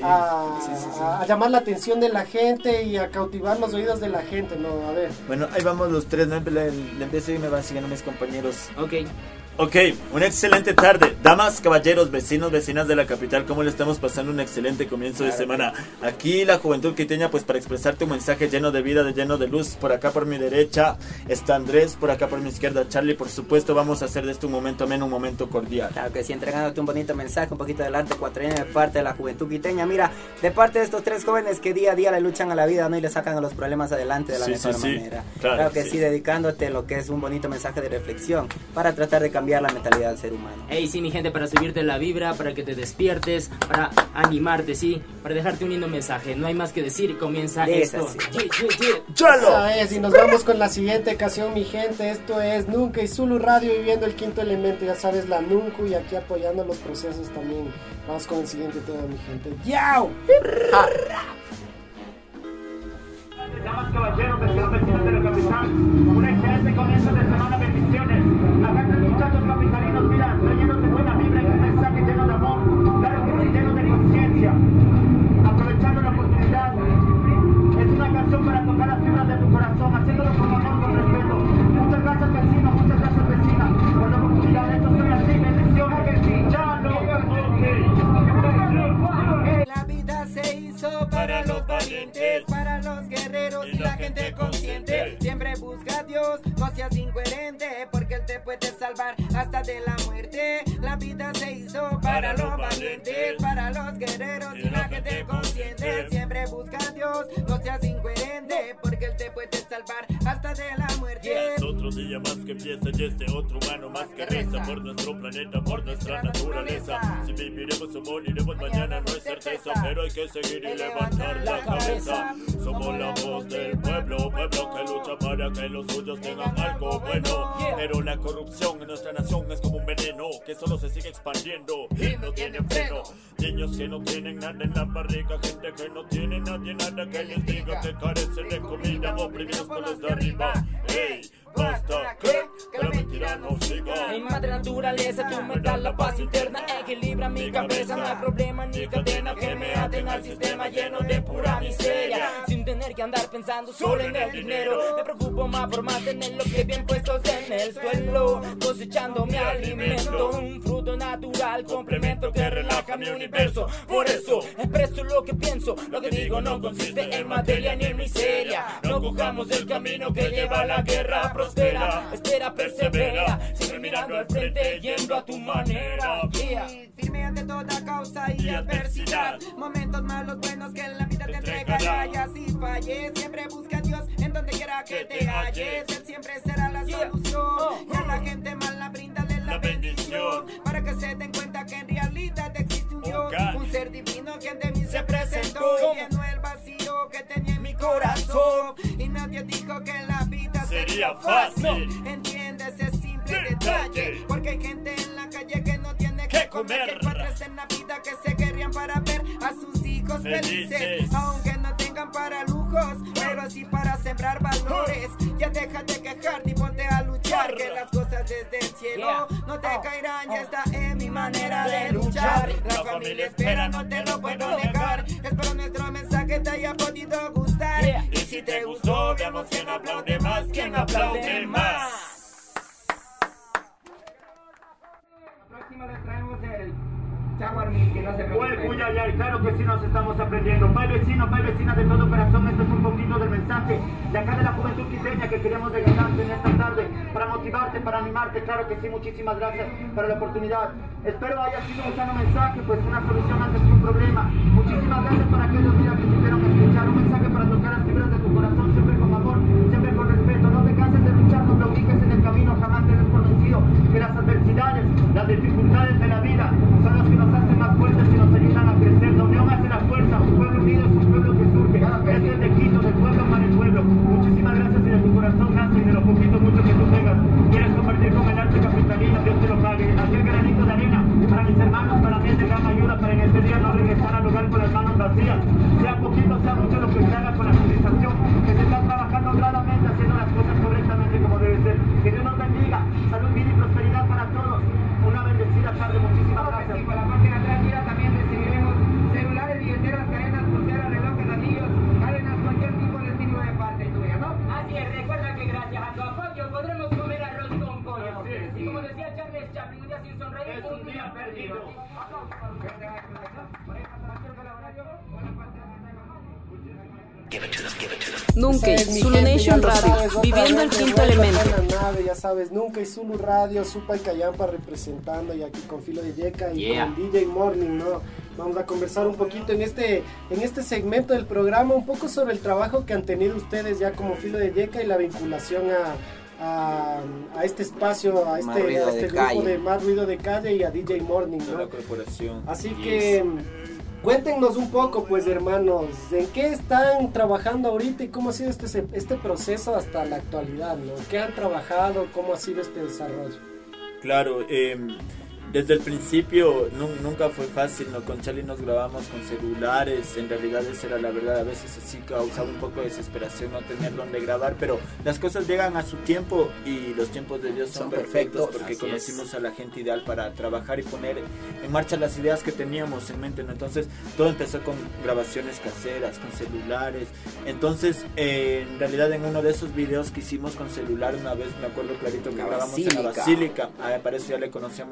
a llamar la atención de la gente y a cautivar los oídos de la gente, ¿no? A ver. Bueno, ahí vamos los tres, ¿no? Le empiezo y me van siguiendo mis compañeros. Ok, una excelente tarde, damas, caballeros, vecinos, vecinas de la capital. ¿Cómo le estamos pasando un excelente comienzo de semana? Aquí la juventud quiteña, pues para expresarte un mensaje lleno de vida, lleno de luz. Por acá por mi derecha está Andrés, por acá por mi izquierda Charlie. Por supuesto vamos a hacer de esto un momento ameno, un momento cordial. Claro que sí, entregándote un bonito mensaje, un poquito del arte ecuatoriano de parte de la juventud quiteña. Mira, de parte de estos tres jóvenes que día a día le luchan a la vida, ¿no? Y le sacan a los problemas adelante de la mejor manera. Claro que sí, dedicándote lo que es un bonito mensaje de reflexión para tratar de cambiar la mentalidad del ser humano. Sí, mi gente, para subirte la vibra, para que te despiertes, para animarte, sí, para dejarte un lindo mensaje. No hay más que decir, comienza esto. ¡Chalo! Y nos vamos con la siguiente canción, mi gente. Esto es Nunca y Zulu Radio, viviendo el quinto elemento. Ya sabes, la Nuncu, y aquí apoyando los procesos también. Vamos con el siguiente tema, mi gente. ¡Yao! Damas, caballeros, vecinos de la capital, un excelente comienzo de semana, bendiciones. Acá están muchachos capitalinos, mira, rellenos de buena vibra y un mensaje lleno de amor, claro que sí, lleno de conciencia. Aprovechando la oportunidad, es una canción para tocar las fibras de tu corazón, haciéndolo con amor, con respeto. Muchas gracias, vecino, muchas gracias, vecina, por la oportunidad. Esto soy así, bendiciones, que sí, ya no. La vida te puede salvar hasta de la muerte. La vida se hizo para los valientes, para los guerreros y la gente consciente. Siempre busca a Dios, no seas incoherente, porque Él te puede salvar hasta de la muerte. Es otro día más que empieza y este otro humano más que reza por nuestro planeta, por nuestra naturaleza. Si viviremos o moriremos mañana no es certeza, pero hay que seguir y levantar la cabeza. Somos la voz del pueblo, pueblo que lucha para que los suyos tengan algo bueno. Pero la corrupción en nuestra nación es como un veneno que solo se sigue expandiendo y no tiene freno. Niños que no tienen nada en la barriga, gente que no tiene nadie nada que les diga que carecen de comida, oprimidos por los de arriba. Hey, basta que la mentira no siga. En madre naturaleza tú me das la paz interna, equilibra mi cabeza, no hay problema ni cadena que me aten al sistema lleno de pura miseria. Sin tener que andar pensando solo en el dinero, me preocupo más por mantener los pies bien puestos en el suelo, cosechando mi alimento, un fruto natural, complemento que relaja mi universo. Por eso expreso lo que pienso, lo que digo no consiste en materia ni en miseria. No cojamos el camino que lleva a la guerra, prospera, espera, persevera, siempre mirando al frente, yendo a tu manera. Firme ante toda causa y adversidad, momentos malos, buenos que la vida te entregará. Y así falles, siempre busca a Dios en donde quiera que te halles. Él siempre será la solución, y a la gente mala bríndale la bendición, para que se den cuenta que en realidad existe un Dios, un ser divino quien de mí se presentó, llenó el vacío que tenía en mi corazón. Y nadie dijo que la vida sería fácil. Entiende ese simple detalle, porque hay gente en la calle que no tiene que comer, que padres en la vida que se querrían para ver a sus hijos felices, aunque no tengan para lujos, pero sí para sembrar valores. Ya deja de quejarte y ponte a luchar, que las cosas desde el cielo no te caerán. Ya está en mi manera de luchar, la familia espera, no te lo puedo negar. Espero nuestro mensaje te haya podido gustar, y si te gustó veamos quién aplaude más, quién aplaude más. Próxima les traemos el Jaguar Mil, que no se preocupe. Uy, ay, claro que sí nos estamos aprendiendo. Bye vecina de todo corazón, esto es un poquito del mensaje de acá de la juventud quiteña que queremos regalarte en esta tarde, para motivarte, para animarte. Claro que sí, muchísimas gracias por la oportunidad. Espero haya sido un sano mensaje, pues una solución antes que un problema. Muchísimas gracias para aquellos días que supieron escuchar un mensaje para tocar las fibras de tu corazón, siempre con amor, siempre con respeto. No te canses de luchar, no te ubiques en el camino, jamás te des por vencido, que las adversidades, las dificultades de la vida son los que nos hacen más fuertes y nos ayudan a crecer. La unión hace la fuerza, un pueblo unido es un pueblo que surge. Este es de Quito, del pueblo para el pueblo. Muchísimas gracias y de tu corazón nace y de lo poquito mucho que tú tengas. Quieres compartir con el arte capitalino, Dios te lo pague. Aquel granito de arena para mis hermanos, para mí es de gran ayuda, para en este día no regresar al hogar con las manos vacías. Sea poquito, sea mucho lo que se haga con la civilización, que se está trabajando honradamente, haciendo las cosas correctamente como debe ser. Que Dios nos bendiga, salud, vida y prosperidad para todos. Una bendecida tarde, muchísimas gracias. Sí, con la máquina tranquila también recibiremos celulares, billeteras, cadenas, pulseras, relojes, anillos, cadenas, cualquier tipo de estímulo de parte tuya, ¿no? Así es, recuerda que gracias a tu apoyo podremos comer arroz con pollo. Y como decía Charles Chaplin, un día sin sonreír es un día perdido. Nunca, Zulu Nation Radio, viviendo el quinto elemento. Ya sabes, Nunca y Zulu Radio, Supa y Cayampa representando, y aquí con Filo de Yeca y con DJ Morning, ¿no? Vamos a conversar un poquito en este segmento del programa, un poco sobre el trabajo que han tenido ustedes ya como Filo de Yeca y la vinculación a este espacio, a este grupo de Más Ruido de Calle y a DJ Morning, ¿no? La corporación. Así que cuéntenos un poco, pues, hermanos, ¿en qué están trabajando ahorita y cómo ha sido este proceso hasta la actualidad, ¿no? ¿Qué han trabajado? ¿Cómo ha sido este desarrollo? Claro, desde el principio nunca fue fácil, ¿no? Con Charlie nos grabamos con celulares, en realidad esa era la verdad, a veces así causaba un poco de desesperación no tener donde grabar, pero las cosas llegan a su tiempo y los tiempos de Dios son perfectos, porque conocimos a la gente ideal para trabajar y poner en marcha las ideas que teníamos en mente, ¿no? Entonces todo empezó con grabaciones caseras, con celulares. Entonces en realidad en uno de esos videos que hicimos con celular una vez, me acuerdo clarito que grabamos en la Basílica, para eso ya le conocíamos a nuestro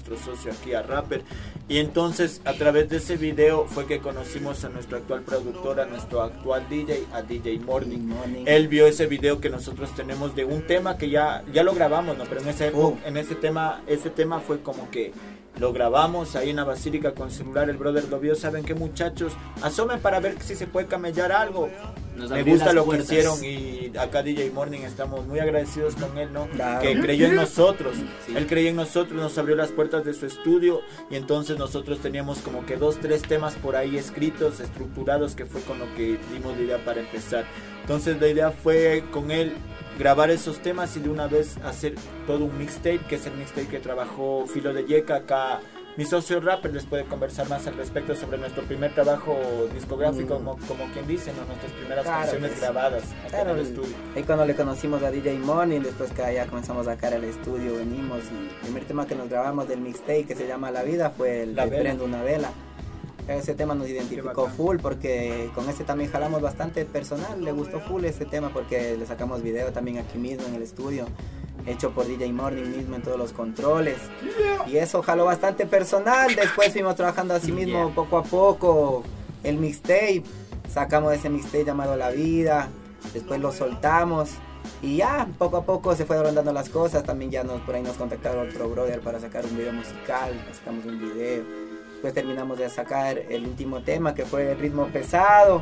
nuestro socio aquí, a Rapper. Y entonces a través de ese video fue que conocimos a nuestro actual productor, a nuestro actual DJ, a DJ Morning. Él vio ese video que nosotros tenemos de un tema que ya lo grabamos, ¿no? Pero en ese tema fue como que lo grabamos ahí en la basílica con celular, el brother lo vio, ¿saben qué, muchachos? Asomen para ver si se puede camellar algo. Me gusta lo que hicieron, y acá DJ Morning estamos muy agradecidos con él, ¿no? Claro. Que creyó en nosotros, sí. Él creyó en nosotros, nos abrió las puertas de su estudio, y entonces nosotros teníamos como que 2-3 temas por ahí escritos, estructurados, que fue con lo que dimos la idea para empezar. Entonces la idea fue con él grabar esos temas y de una vez hacer todo un mixtape, que es el mixtape que trabajó Filo de Yeca. Acá mi socio Rapper les puede conversar más al respecto sobre nuestro primer trabajo discográfico, como quien dice, ¿no? Nuestras primeras canciones grabadas acá en el estudio. Y cuando le conocimos a DJ Morning, después que ya comenzamos a sacar el estudio, venimos, y el primer tema que nos grabamos del mixtape, que se llama La Vida, fue el de Prendo una Vela. Ese tema nos identificó full, porque con ese también jalamos bastante personal. Le gustó full ese tema porque le sacamos video también aquí mismo en el estudio, hecho por DJ Morning mismo en todos los controles, y eso jaló bastante personal. Después fuimos trabajando así mismo poco a poco el mixtape, sacamos ese mixtape llamado La Vida, después lo soltamos y ya poco a poco se fueron dando las cosas. También ya por ahí nos contactaron otro brother para sacar un video musical, sacamos un video. Después terminamos de sacar el último tema, que fue El Ritmo Pesado,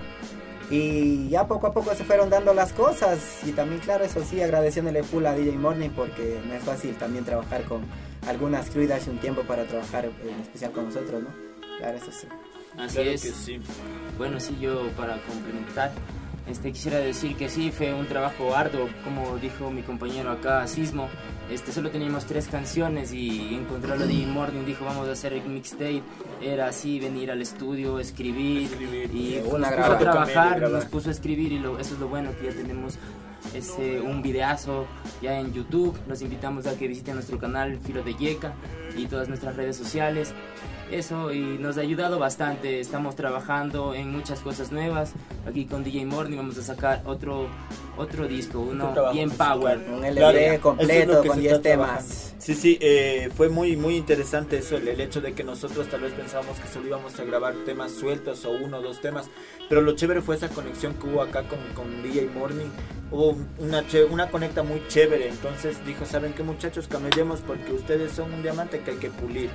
y ya poco a poco se fueron dando las cosas. Y también, claro, eso sí, agradeciéndole full a DJ Morning, porque no es fácil también trabajar con algunas crew y darse un tiempo para trabajar en especial con nosotros, ¿no? Claro, eso sí. Así claro es. Que sí. Bueno, sí, yo para complementar, quisiera decir que sí, fue un trabajo arduo, como dijo mi compañero acá, Sismo. Solo teníamos 3 canciones y encontrarlo de Morning, dijo vamos a hacer el mixtape. Era así, venir al estudio, escribir y nos puso a trabajar, nos puso a escribir, y eso es lo bueno, que ya tenemos un videazo ya en YouTube. Los invitamos a que visiten nuestro canal Filo de Yeca y todas nuestras redes sociales. Eso, y nos ha ayudado bastante. Estamos trabajando en muchas cosas nuevas. Aquí con DJ Morning vamos a sacar otro disco, uno bien power, un LP completo con 10 temas. Sí, fue muy interesante eso, el hecho de que nosotros tal vez pensábamos que solo íbamos a grabar temas sueltos o 1 o 2 temas, pero lo chévere fue esa conexión que hubo acá con DJ Morning. Hubo una conecta muy chévere. Entonces dijo, ¿saben qué, muchachos? Camellemos, porque ustedes son un diamante que hay que pulir.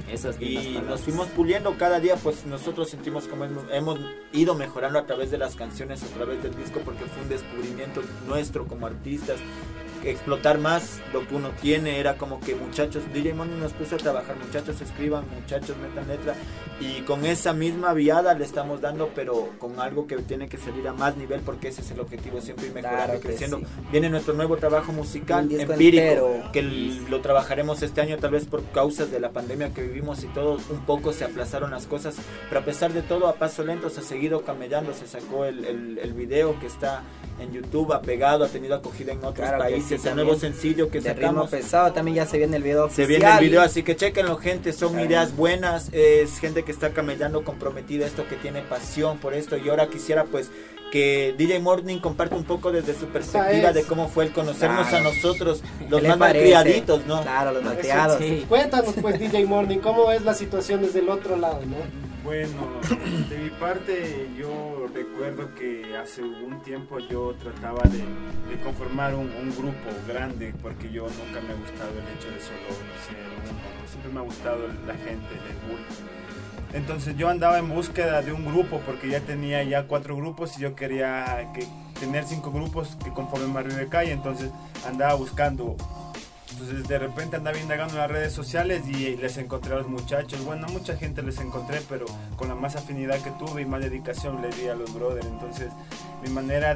Y nos fuimos puliendo cada día, pues nosotros sentimos como hemos ido mejorando a través de las canciones, a través del disco, porque fue un descubrimiento nuestro como artistas. Explotar más lo que uno tiene. Era como que, muchachos, DJ Morning nos puso a trabajar, muchachos escriban, muchachos metan letra, y con esa misma viada le estamos dando, pero con algo que tiene que salir a más nivel, porque ese es el objetivo, siempre ir mejorando y creciendo. Sí. Viene nuestro nuevo trabajo musical empírico, que lo trabajaremos este año, tal vez por causas de la pandemia que vivimos y todo, un poco se aplazaron las cosas, pero a pesar de todo, a paso lento se ha seguido camellando. Se sacó el video que está en YouTube, ha pegado, ha tenido acogida en otros países. El nuevo sencillo que sacamos, Ritmo Pesado, también ya se viene el video oficial. Se viene el video, así que chequenlo, gente. Son ideas buenas, es gente que está camellando, comprometida, esto, que tiene pasión por esto. Y ahora quisiera pues que DJ Morning comparte un poco desde su perspectiva de cómo fue el conocernos a nosotros, los más malcriaditos, ¿no? Claro, los malcriados. Sí. Cuéntanos pues, DJ Morning, ¿cómo es la situación desde el otro lado, no? Bueno, de mi parte, yo recuerdo que hace un tiempo yo trataba de conformar un grupo grande, porque yo nunca me ha gustado el hecho de solo ser uno, siempre me ha gustado la gente del bulto. Entonces yo andaba en búsqueda de un grupo, porque ya tenía 4 grupos y yo quería tener 5 grupos que conformen Barrio de Calle. Entonces andaba buscando. Entonces de repente andaba indagando en las redes sociales y les encontré a los muchachos. Bueno, a mucha gente les encontré, pero con la más afinidad que tuve y más dedicación le di a los brothers. Entonces mi manera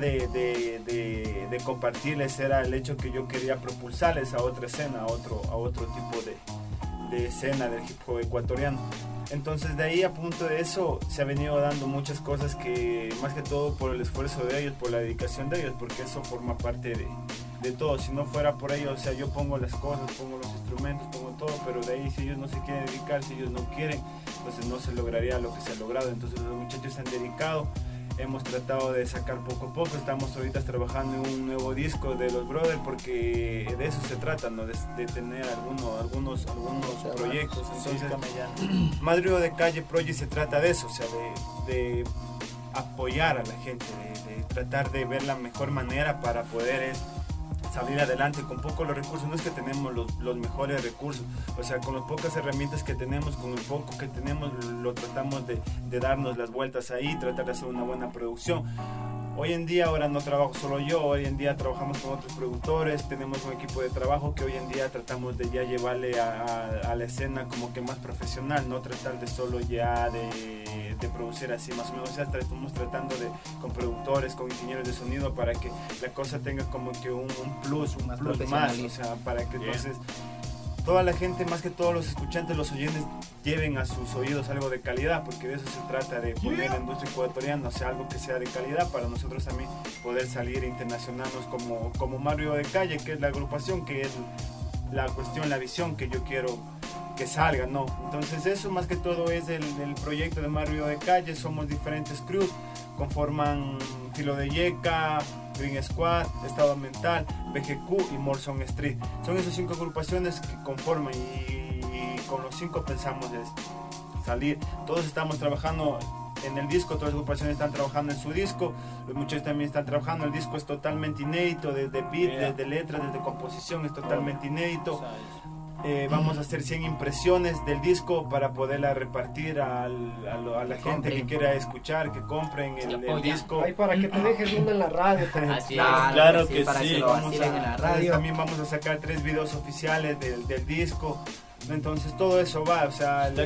de compartirles era el hecho que yo quería propulsarles a otra escena, a otro tipo de escena del hip hop ecuatoriano. Entonces de ahí, a punto de eso, se ha venido dando muchas cosas, que más que todo por el esfuerzo de ellos, por la dedicación de ellos, porque eso forma parte de todo. Si no fuera por ellos, o sea, yo pongo las cosas, pongo los instrumentos, pongo todo, pero de ahí, si ellos no se quieren dedicar, si ellos no quieren, entonces no se lograría lo que se ha logrado. Entonces los muchachos se han dedicado. hemos tratado de sacar poco a poco. Estamos ahorita trabajando en un nuevo disco de los Brothers, porque de eso se trata, ¿no? De tener algunos proyectos. Entonces, Más Ruido de Calle Project se trata de eso, o sea, de apoyar a la gente, de tratar de ver la mejor manera para poder salir adelante con pocos los recursos. No es que tenemos los mejores recursos, o sea, con las pocas herramientas que tenemos, con el poco que tenemos, lo tratamos de darnos las vueltas ahí, tratar de hacer una buena producción. Hoy en día, ahora no trabajo solo yo, hoy en día trabajamos con otros productores, tenemos un equipo de trabajo que hoy en día tratamos de ya llevarle a la escena como que más profesional, no tratar de solo ya de producir así más o menos. O sea, estamos tratando con productores, con ingenieros de sonido, para que la cosa tenga como que un plus más, o sea, para que entonces toda la gente, más que todos los escuchantes, los oyentes, lleven a sus oídos algo de calidad, porque de eso se trata, de poner la industria ecuatoriana, o sea, algo que sea de calidad para nosotros también poder salir e internacionarnos como Más Ruido de Calle, que es la agrupación, que es la cuestión, la visión que yo quiero que salga, ¿no? Entonces eso más que todo es el proyecto de Más Ruido de Calle. Somos diferentes crews, conforman Filo de Yeca, Green Squad, Estado Mental, BGQ y Morrison Street. Son esas 5 agrupaciones que conforman y con los 5 pensamos salir. Todos estamos trabajando en el disco, todas las agrupaciones están trabajando en su disco, los muchachos también están trabajando. El disco es totalmente inédito, desde beat, desde letras, desde composición, es totalmente inédito. Vamos a hacer 100 impresiones del disco para poderla repartir a la gente que quiera escuchar, que compren el disco. Ahí para que te dejes uno en la radio. Claro que sí. También vamos a sacar 3 videos oficiales del disco. Entonces todo eso va, o sea, el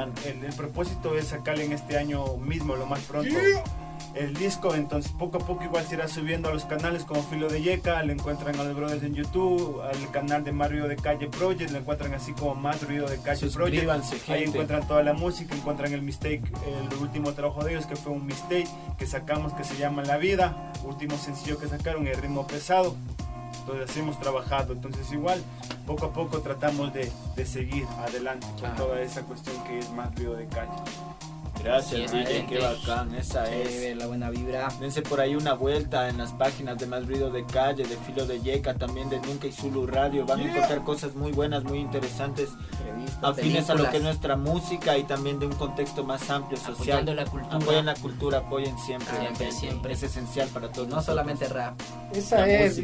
propósito es sacarle en este año mismo, lo más pronto, el disco. Entonces poco a poco igual se irá subiendo a los canales como Filo de Yeca, le encuentran a los Brothers en YouTube, al canal de Más Ruido de Calle Project, le encuentran así como Más Ruido de Calle Project. Ahí encuentran toda la música, encuentran el Mistake, el último trabajo de ellos, que fue un mistake que sacamos, que se llama La Vida, último sencillo que sacaron, El Ritmo Pesado. Entonces así hemos trabajado. Entonces igual poco a poco tratamos de seguir adelante con toda esa cuestión que es Más Ruido de Calle. Gracias, DJ, qué bacán, esa es la buena vibra. Dense por ahí una vuelta en las páginas de Más Ruido de Calle, de Filo de Yeca, también de Nunca y Zulu Radio. Van a encontrar cosas muy buenas, muy interesantes, afines a lo que es nuestra música y también de un contexto más amplio, social. Apoyando la cultura. Apoyen la cultura, apoyen siempre. Siempre. Es esencial para todos. No solamente rap. Esa es,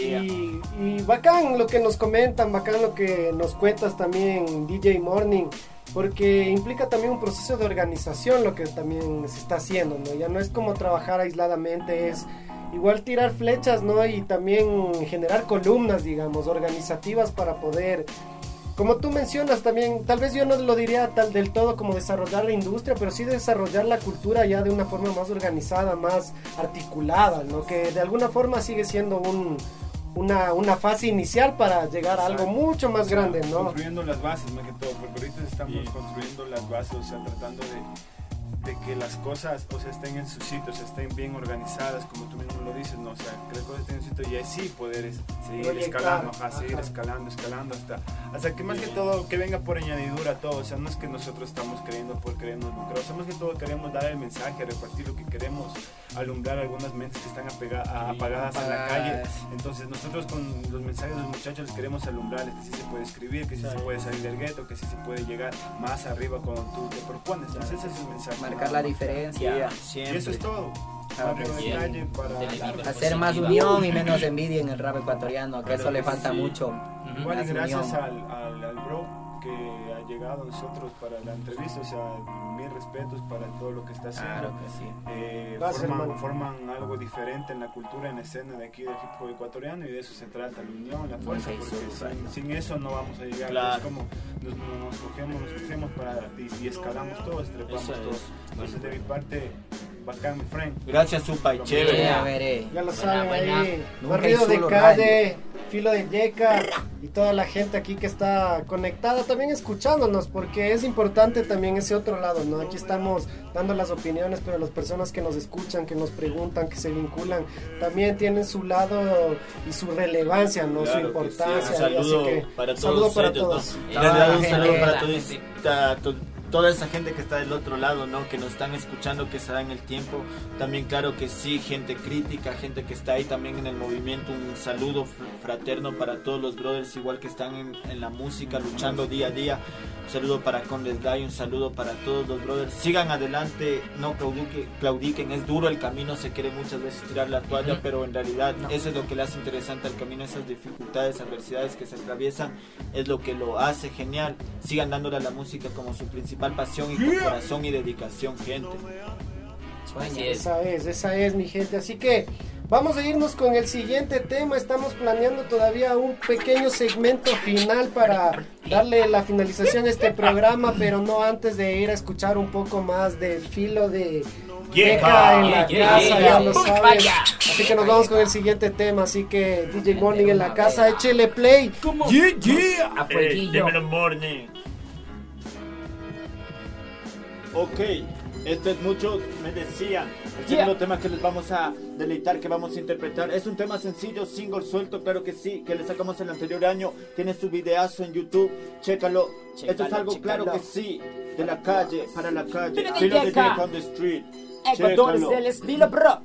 y bacán lo que nos comentan, bacán lo que nos cuentas también, DJ Morning. Porque implica también un proceso de organización lo que también se está haciendo, ¿no? Ya no es como trabajar aisladamente, es igual tirar flechas, ¿no? Y también generar columnas, digamos, organizativas para poder, como tú mencionas también, tal vez yo no lo diría del todo como desarrollar la industria, pero sí desarrollar la cultura ya de una forma más organizada, más articulada, ¿no? Que de alguna forma sigue siendo una fase inicial para llegar a algo mucho más grande, ¿no? Construyendo las bases más que todo, porque ahorita estamos construyendo las bases, o sea, tratando de que las cosas, o sea, estén en su sitio, o sea, estén bien organizadas, como tú mismo lo dices, ¿no? O sea, que las cosas estén en su sitio y así poder seguir escalando, seguir escalando hasta que más que todo que venga por añadidura todo. O sea, no es que nosotros estamos creyendo por querernos lucrar, o sea, más que todo queremos dar el mensaje, repartir lo que queremos, alumbrar algunas mentes que están apagadas en la calle. Entonces nosotros con los mensajes de los muchachos les queremos alumbrarles que sí se puede escribir, que sí se puede salir del gueto, que sí se puede llegar más arriba cuando tú te propones. Entonces ese es el mensaje. Marcar la diferencia. Y eso es todo. Hacer más unión y menos envidia en el rap ecuatoriano, que eso le falta mucho. Igual gracias al bro que ha llegado a nosotros para la entrevista, o sea, mil respetos para todo lo que está haciendo. Claro que sí. Forman algo diferente en la cultura, en la escena de aquí del hip hop ecuatoriano, y de eso se trata, la unión, la fuerza, porque sin eso no vamos a llegar. Claro. Es como nos cogemos y escalamos todos, trepamos todos. Entonces de mi parte, bacán, mi friend. Gracias, Supa, y chévere. Ya lo saben ahí, Más Ruido de Calle, Filo de Yeca y toda la gente aquí que está conectada también escuchándonos, porque es importante también ese otro lado, ¿no? Aquí estamos dando las opiniones, pero las personas que nos escuchan, que nos preguntan, que se vinculan, también tienen su lado y su relevancia, ¿no? Claro, su importancia. Sí. Un saludo así que, para todos. Saludo para ellos, todos. ¿no? Un saludo para toda esa gente que está del otro lado, ¿no? Que nos están escuchando, que se dan el tiempo. También claro que sí, gente crítica, gente que está ahí también en el movimiento. Un saludo fraterno para todos los brothers igual que están en la música, luchando día a día. Un saludo para Condes Day, un saludo para todos los brothers. Sigan adelante, no claudiquen, es duro el camino, se quiere muchas veces tirar la toalla, pero en realidad eso es lo que le hace interesante al camino, esas dificultades, adversidades que se atraviesan, es lo que lo hace genial. Sigan dándole a la música como su principal pasión y con corazón y dedicación, gente. Esa es mi gente, así que vamos a irnos con el siguiente tema. Estamos planeando todavía un pequeño segmento final para darle la finalización a este programa, pero no antes de ir a escuchar un poco más del Filo de Yeca en la casa, ya lo saben. Así que nos vamos con el siguiente tema, así que DJ Morning en la casa, échele play. Dímelo, Morning. Ok, esto es muchos me decían. El segundo tema que les vamos a deleitar, que vamos a interpretar, es un tema sencillo, single suelto, claro que sí, que le sacamos el anterior año. Tiene su videazo en YouTube, chécalo. Esto es algo claro que sí, de la calle para la calle. Filo de Yeca on the street. Ecuador es el estilo, bro.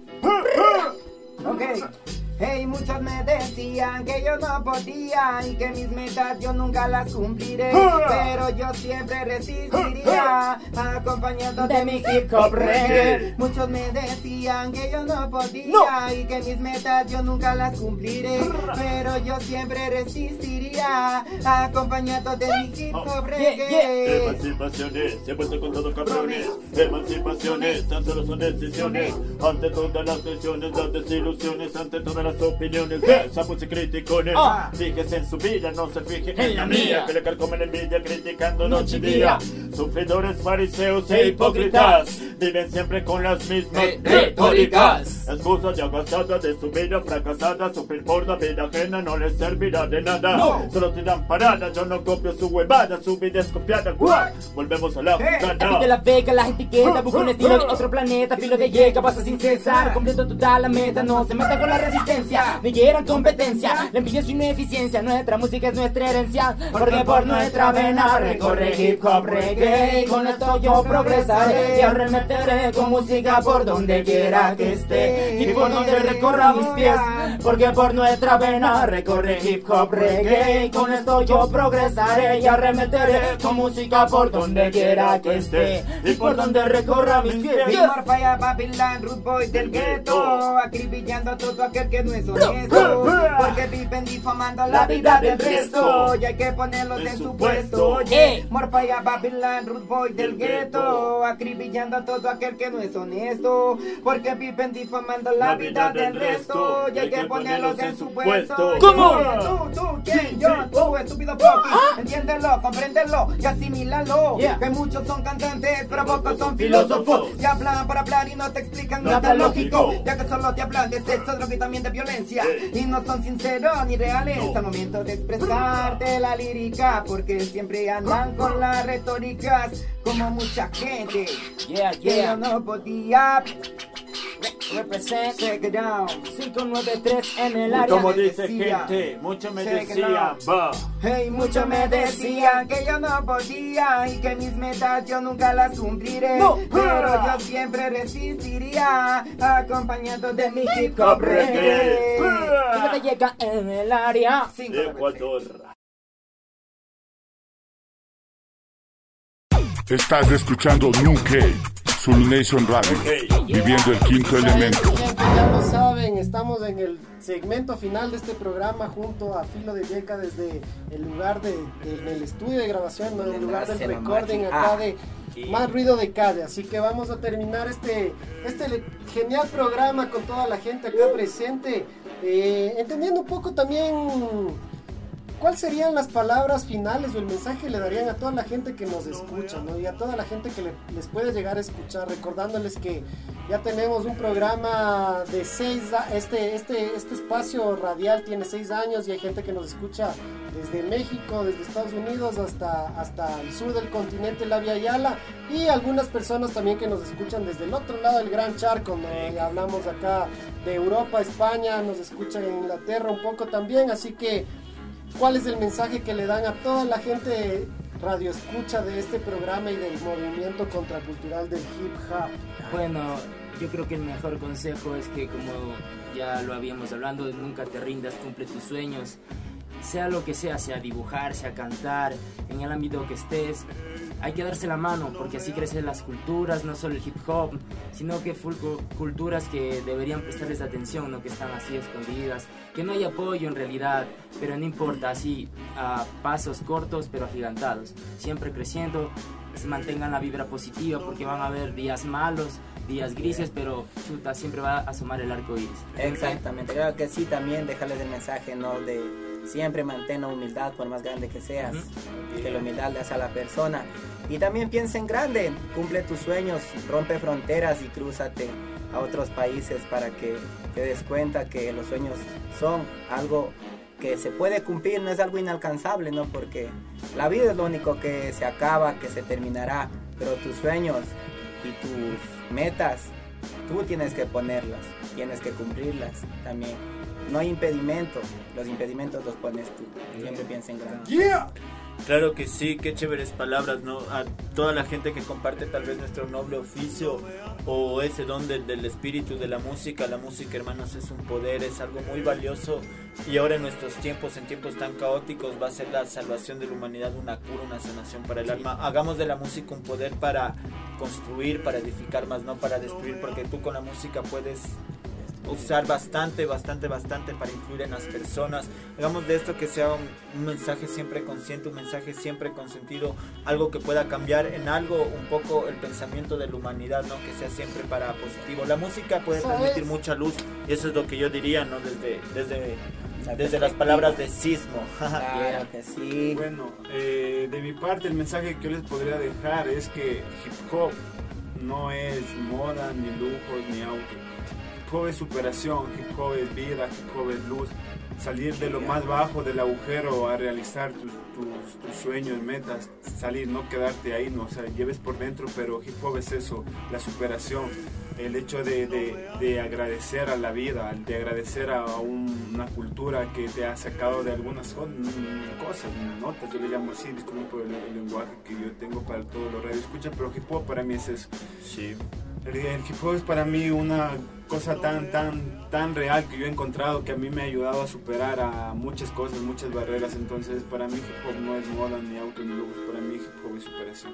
Ok. Hey, muchos me decían que yo no podía y que mis metas yo nunca las cumpliré, pero yo siempre resistiría acompañado de mi hip hop reggae. Muchos me decían que yo no podía y que mis metas yo nunca las cumpliré, pero yo siempre resistiría acompañado de mi hip hop reggae. Emancipaciones, se ha vuelto con todos cabrones. Emancipaciones, tan solo son decisiones. Ante todas las tensiones, las desilusiones, ante todas las opiniones de sapos y criticones. Fíjese en su vida, no se fije en la mía, que le carcomen envidia criticando noche y día. Sufridores, fariseos e hipócritas viven siempre con las mismas retóricas. Excusas ya gastadas de su vida fracasada. Sufrir por la vida ajena no les servirá de nada. Solo tiran paradas, yo no copio su huevada. Su vida es copiada, volvemos a la jugada. De la Vega, la etiqueta, busco un estilo de otro planeta. Filo de Yeca, pasa sin cesar, completo total la meta. No se metan con la resistencia, ni quieran competencia. La envidia es ineficiencia, nuestra música es nuestra herencia, porque por nuestra vena recorre hip hop reggae. Con esto yo progresaré y arremeteré con música por donde quiera que esté y por donde recorra mis pies, porque por nuestra vena recorre hip hop reggae. Con esto yo progresaré y arremeteré con música por donde quiera que esté y por donde recorra mis pies. Morfaya, Babylon, Root Boy del gueto, acribillando a todo aquel que no es honesto, porque viven difamando la vida del resto y hay que ponerlos en su puesto. Oye, Morfaya, Babylon, Root Boy del gueto, acribillando a todo aquel que no es honesto, porque viven difamando la vida del resto y hay que ponerlos en su puesto. ¿Cómo? Tú, ¿quién? Yo, tú, estúpido Poki. Entiéndelo, compréndelo y asimílalo. Que muchos son cantantes, pero pocos son filósofos. Y hablan por hablar y no te explican nada lógico, ya que solo te hablan de sexo, droga y también de violencia, y no son sinceros ni reales al momento de expresarte la lírica, porque siempre andan con las retóricas como mucha gente. Que yo no podía. Represent, check it down. 593 en el área. Como dice gente, muchos me decían, hey, muchos me decían que yo no podía y que mis metas yo nunca las cumpliré, pero yo siempre resistiría acompañado de mi hip hop reggae. Filo de Yeca en el área. Ecuador. Estás escuchando Nuke, Zulu Nation Radio, viviendo el quinto elemento. Ya lo saben, estamos en el segmento final de este programa junto a Filo de Yeca desde el lugar en el estudio de grabación, ¿no? En el lugar del recording acá de Más Ruido de Calle. Así que vamos a terminar este genial programa con toda la gente acá presente, entendiendo un poco también ¿cuáles serían las palabras finales o el mensaje que le darían a toda la gente que nos escucha, ¿no? Y a toda la gente que les puede llegar a escuchar, recordándoles que ya tenemos un programa de 6 este espacio radial tiene 6 años y hay gente que nos escucha desde México, desde Estados Unidos hasta el sur del continente, la Via Yala, y algunas personas también que nos escuchan desde el otro lado del gran charco, ¿no? Hablamos acá de Europa, España, nos escuchan en Inglaterra un poco también, así que ¿cuál es el mensaje que le dan a toda la gente radio escucha de este programa y del movimiento contracultural del hip hop? Bueno, yo creo que el mejor consejo es que, como ya lo habíamos hablado, nunca te rindas, cumple tus sueños. Sea lo que sea dibujar, sea cantar, en el ámbito que estés, hay que darse la mano, porque así crecen las culturas, no solo el hip hop, sino que culturas que deberían prestarles atención, no que están así escondidas, que no hay apoyo en realidad, pero no importa, así a pasos cortos pero agigantados, siempre creciendo, mantengan la vibra positiva, porque van a haber días malos, días grises, pero chuta, siempre va a asomar el arco iris. Exactamente, creo que sí, también dejarles el mensaje, ¿no? De siempre mantén la humildad por más grande que seas, que la humildad le hace a la persona. Y también piensa en grande, cumple tus sueños, rompe fronteras y crúzate a otros países para que te des cuenta que los sueños son algo que se puede cumplir, no es algo inalcanzable, ¿no? Porque la vida es lo único que se acaba, que se terminará, pero tus sueños y tus metas, tú tienes que ponerlas, tienes que cumplirlas también. No hay impedimento, los impedimentos los pones tú, siempre piensa en grande. ¡Yeah! Claro que sí, qué chéveres palabras, ¿no? A toda la gente que comparte tal vez nuestro noble oficio o ese don del espíritu de la música, hermanos, es un poder, es algo muy valioso, y ahora en nuestros tiempos, en tiempos tan caóticos, va a ser la salvación de la humanidad, una cura, una sanación para el alma. Hagamos de la música un poder para construir, para edificar, más no para destruir, porque tú con la música puedes usar bastante para influir en las personas. Hagamos de esto que sea un mensaje siempre consciente, un mensaje siempre con sentido, algo que pueda cambiar en algo un poco el pensamiento de la humanidad, ¿no? Que sea siempre para positivo. La música puede transmitir mucha luz, y eso es lo que yo diría, ¿no? Desde las palabras de Sismo. Claro que sí. Bueno, de mi parte el mensaje que yo les podría dejar es que hip hop no es moda, ni lujos, ni auto. Hip hop es superación, hip hop es vida, hip hop es luz. Salir de lo más bajo del agujero a realizar tus sueños, metas, salir, no quedarte ahí, no, o sea, lleves por dentro, pero hip hop es eso, la superación, el hecho de agradecer a la vida, de agradecer a una cultura que te ha sacado de algunas cosas, notas, yo le llamo así, disculpen por el lenguaje que yo tengo para todos los radioescuchas, pero hip hop para mí es eso. Sí. El hip hop es para mí una cosa tan real que yo he encontrado, que a mí me ha ayudado a superar a muchas cosas, muchas barreras. Entonces para mí hip hop no es moda, ni auto, ni lujos, para mí hip hop es superación.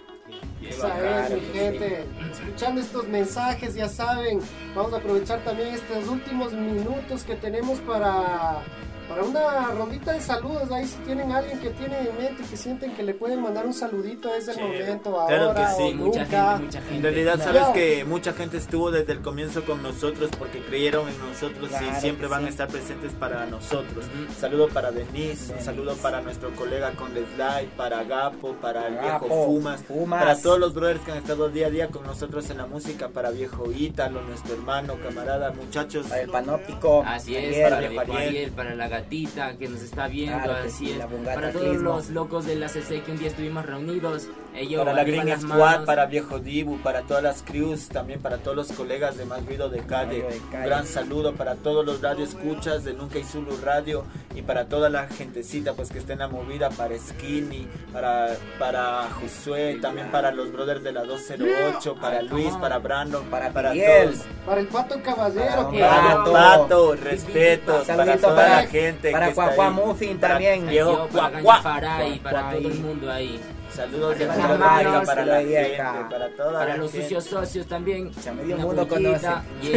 Esa es, mi gente, escuchando estos mensajes, ya saben, vamos a aprovechar también estos últimos minutos que tenemos para una rondita de saludos. Ahí si tienen a alguien que tiene en mente, que sienten que le pueden mandar un saludito, es el momento, claro ahora que sí. o nunca. Mucha gente. En realidad sabes que mucha gente estuvo desde el comienzo con nosotros porque creyeron en nosotros, claro, y siempre van a estar presentes para nosotros. Un saludo para Denise, un saludo para nuestro colega con Leslay, para Gapo, para el viejo Fumas, para todos los brothers que han estado día a día con nosotros en la música, para viejo Ítalo, nuestro hermano, camarada, muchachos, para el Panóptico, así es, para viejo Ariel, para la gatita que nos está viendo, claro, así es, para todos los locos de la CC que un día estuvimos reunidos, ellos, para la Green Squad, para viejo Dibu, para todas las crews, también para todos los colegas de Más Ruido de Calle, un gran saludo para todos los radioescuchas de Nunca y Zulu Radio, y para toda la gentecita pues que esté en la movida, para Skinny, para Josué, también para los brothers de la 208, para Luis, para Brandon, para todos, para el Pato Caballero, Pato, respeto, para toda la gente, para Cuacua Muffin también, viejo Cuacua, y para todo el mundo ahí. Saludos de Latinoamérica para la gente, para los sucios socios también. Ya medio mundo conoce.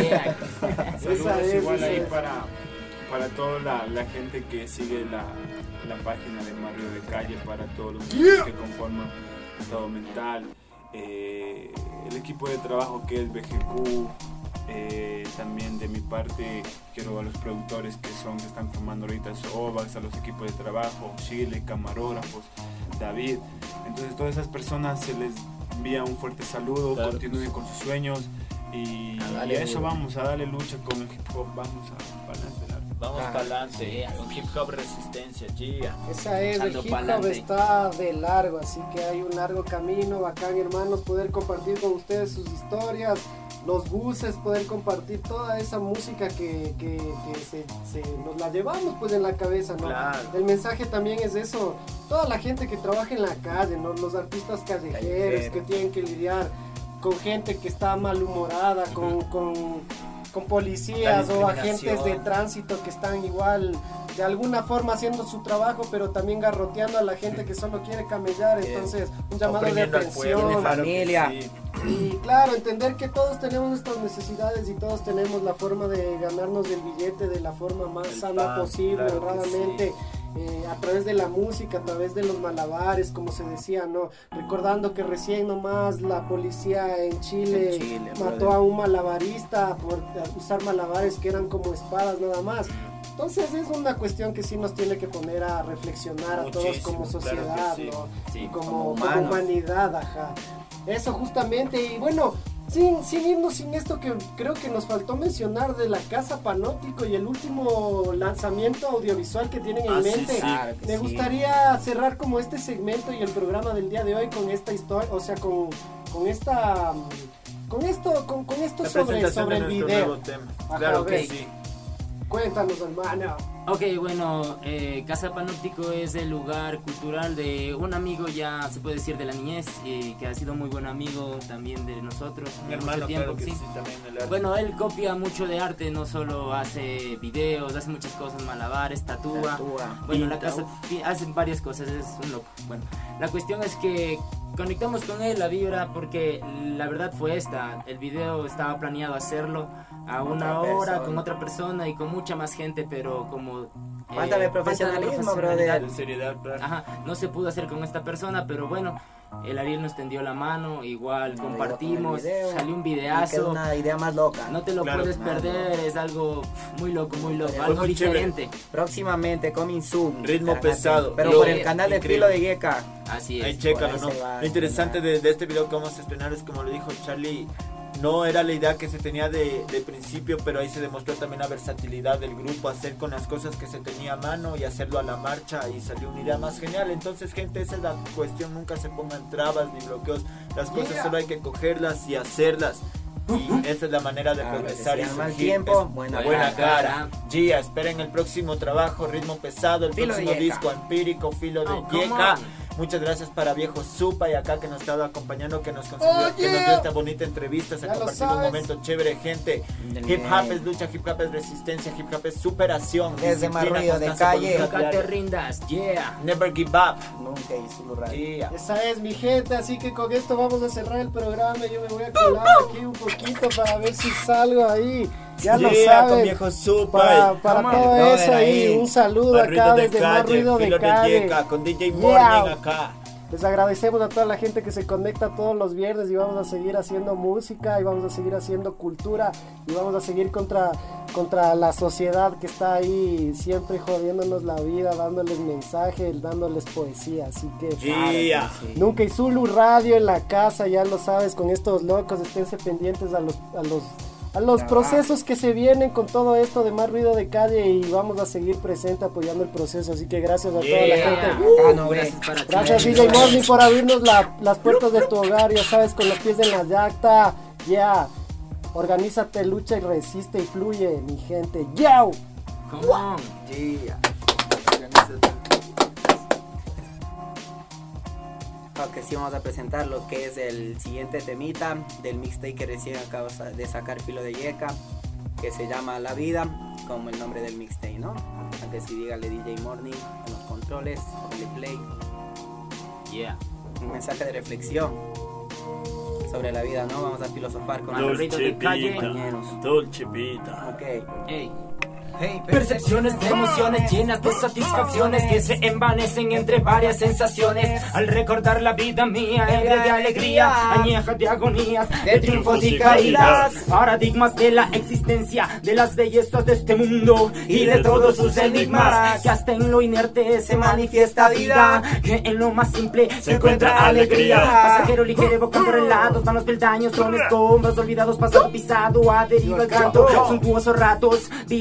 Saludos igual ahí para toda la gente que sigue la página de Mario de Calle, para todos los que conforman Estado Mental, el equipo de trabajo que es BGQ. También de mi parte quiero a los productores que están formando ahorita Sobax, a los equipos de trabajo, Chile, camarógrafos, David. Entonces todas esas personas se les envía un fuerte saludo, claro, continúen con sus sueños y a eso vamos a darle lucha con el hip hop, vamos para adelante. Vamos para adelante, con hip hop resistencia, yeah. Esa es, el hip hop está de largo, así que hay un largo camino, bacán hermanos, poder compartir con ustedes sus historias, los buses, poder compartir toda esa música que nos la llevamos pues en la cabeza, ¿no? Claro. El mensaje también es eso, toda la gente que trabaja en la calle, ¿no? Los artistas callejeros que tienen que lidiar con gente que está malhumorada, con policías o agentes de tránsito que están igual de alguna forma haciendo su trabajo, pero también garroteando a la gente que solo quiere camellar. Entonces un llamado de atención, familia. y claro, entender que todos tenemos nuestras necesidades y todos tenemos la forma de ganarnos el billete de la forma más sana posible, claro, honradamente. A través de la música, a través de los malabares, como se decía, ¿no? Recordando que recién nomás la policía en Chile mató a un malabarista por usar malabares que eran como espadas nada más. Entonces es una cuestión que sí nos tiene que poner a reflexionar a todos como sociedad, claro sí. ¿no? Sí, y como humanos. humanidad, ajá. Eso justamente, y bueno, sin irnos sin esto que creo que nos faltó mencionar de la Casa Panóptico y el último lanzamiento audiovisual que tienen en mente. Me gustaría cerrar como este segmento y el programa del día de hoy con esta historia, o sea, con esto sobre el video. Ajá, Claro que sí. Cuéntanos, hermano. Ok, bueno, Casa Panóptico es el lugar cultural de un amigo, ya se puede decir de la niñez, que ha sido muy buen amigo también de nosotros. Mi hermano, claro que sí, también el arte. Bueno, él copia mucho de arte, no solo hace videos, hace muchas cosas, malabares, tatúa. Bueno, la casa hacen varias cosas, es un loco. Bueno, la cuestión es que conectamos con él, la vibra, porque la verdad fue esta. El video estaba planeado hacerlo a una hora con otra persona y con mucha más gente, pero como falta de profesionalismo, brother. De seriedad, claro. Ajá, no se pudo hacer con esta persona, pero bueno, el Ariel nos tendió la mano, igual compartimos, salió un videazo. Una idea más loca. No te lo puedes perder, es algo muy loco, algo muy diferente. Chévere. Próximamente, coming soon. Ritmo pesado. Pero por el canal de Filo de Yeka. Así es. Ahí chécalo, ¿no? Lo interesante de este video que vamos a estrenar es, como lo dijo Charlie, no era la idea que se tenía de principio, pero ahí se demostró también la versatilidad del grupo, hacer con las cosas que se tenía a mano y hacerlo a la marcha, y salió una idea más genial. Entonces, gente, esa es la cuestión, nunca se pongan trabas ni bloqueos, las cosas solo hay que cogerlas y hacerlas. Y esa es la manera de progresar y mal surgir. tiempo, buena cara. Gia, esperen el próximo trabajo, Ritmo Pesado, el Filo próximo de disco empírico, Filo de Yeka. Muchas gracias para Viejo Supa y acá que nos estaba acompañando, que nos consiguió, que nos dio esta bonita entrevista, se compartió un momento chévere, gente. Hip hop es lucha, hip hop es resistencia, hip hop es superación. Desde más ruido de calle. Nunca te rindas, yeah. Never give up. Nunca hizo lugar. Yeah. Esa es mi gente, así que con esto vamos a cerrar el programa. Yo me voy a colar aquí un poquito para ver si salgo ahí. Ya lo saben, con Viejo Supa, para todo eso ahí, un saludo acá desde Más Ruido de Calle, con DJ Morning acá. Les agradecemos a toda la gente que se conecta todos los viernes, y vamos a seguir haciendo música y vamos a seguir haciendo cultura y vamos a seguir contra la sociedad que está ahí siempre jodiéndonos la vida, dándoles mensajes, dándoles poesía. Así que Nunca y Zulu Radio en la casa, ya lo sabes, con estos locos, esténse pendientes a los procesos que se vienen con todo esto de Más Ruido de Calle, y vamos a seguir presente apoyando el proceso. Así que gracias a toda la gente. Gracias DJ Morning por abrirnos las puertas de tu hogar, ya sabes, con los pies en la llacta. Organízate, lucha y resiste y fluye, mi gente. ¡Yau! Come on. Que sí, vamos a presentar lo que es el siguiente temita del mixtape que recién acaba de sacar Filo de Yeka, que se llama La Vida, como el nombre del mixtape, ¿no? Aunque sí, dígale DJ Morning en los controles, ponle play. Un mensaje de reflexión sobre la vida, ¿no? Vamos a filosofar con los ritos de calle, compañeros. Dolce Vita. Ok. Percepciones de emociones llenas de satisfacciones que se envanecen entre varias sensaciones. Al recordar la vida mía, ebria de alegría, añeja de agonías, de triunfos y caídas, paradigmas de la existencia, de las bellezas de este mundo y de todos sus enigmas. Que hasta en lo inerte se manifiesta vida, que en lo más simple se encuentra alegría. Pasajero ligero evocando relatos, manos peldaños, son escombros olvidados, pasado pisado, adherido al canto, suntuosos ratos, vida y su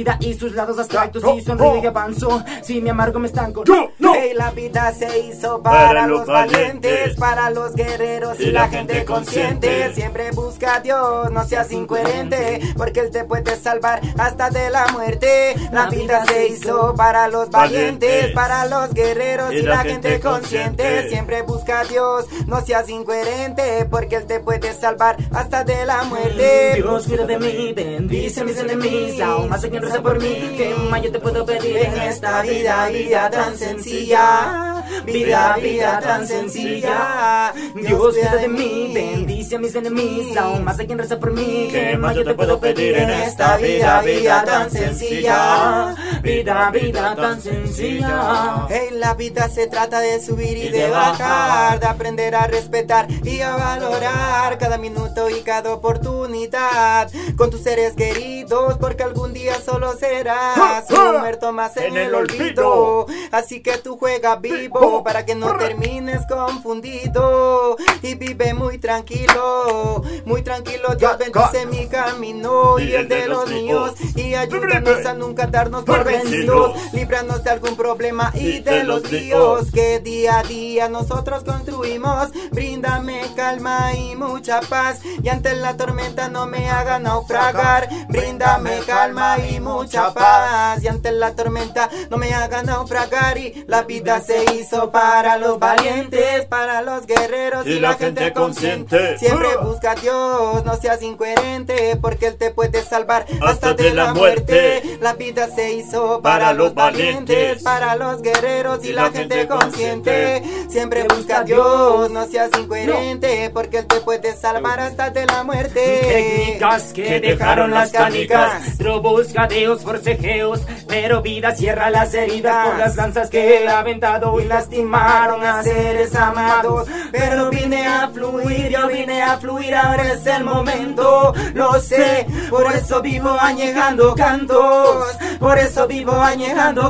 sus lados abstractos y sonrío y avanzo. Si me amargo me estanco. Hey, la vida se hizo para los valientes, para los guerreros y la gente consciente. Siempre busca a Dios, no seas incoherente, porque Él te puede salvar hasta de la muerte. La vida se hizo para los valientes, para los guerreros y la gente consciente. Siempre busca a Dios, no seas incoherente, porque Él te puede salvar hasta de la muerte. Dios cuida de mí, bendice a mis enemigos, aún más a quien reza por mí. ¿Qué más yo te puedo pedir en esta vida, vida tan sencilla? Vida, vida tan sencilla. Dios cuida de mí, bendice a mis enemigos, aún más a quien reza por mí. ¿Qué más yo te puedo pedir en esta vida, vida tan sencilla? Vida, vida tan sencilla. En la vida se trata de subir y de bajar, de aprender a respetar y a valorar cada minuto y cada oportunidad con tus seres queridos, porque algún día solo serás un muerto más en el olvido. Así que tú juega vivo para que no termines confundido y vive muy tranquilo, muy tranquilo. Dios bendice mi camino y el de los míos, y ayúdanos a nunca darnos por vencidos. Líbranos de algún problema y de los líos que día a día nosotros construimos. Bríndame calma y mucha paz, y ante la tormenta no me haga naufragar. Bríndame calma y mucha paz, y ante la tormenta no me haga naufragar. Y la vida se hizo para los valientes, para los guerreros y la gente consciente. Siempre busca a Dios, no seas incoherente, porque Él te puede salvar hasta de la muerte. La vida se hizo para los valientes, para los guerreros y la gente consciente. Siempre busca a Dios, no seas incoherente, porque Él te puede salvar hasta de la muerte. Técnicas que dejaron las canicas, robos, gadeos, forcejeos, pero vida cierra las heridas por las lanzas que he aventado y lastimaron a seres amados. Pero vine a fluir, yo vine a fluir, ahora es el momento, lo sé, por eso vivo añejando cantos, por eso vivo añejando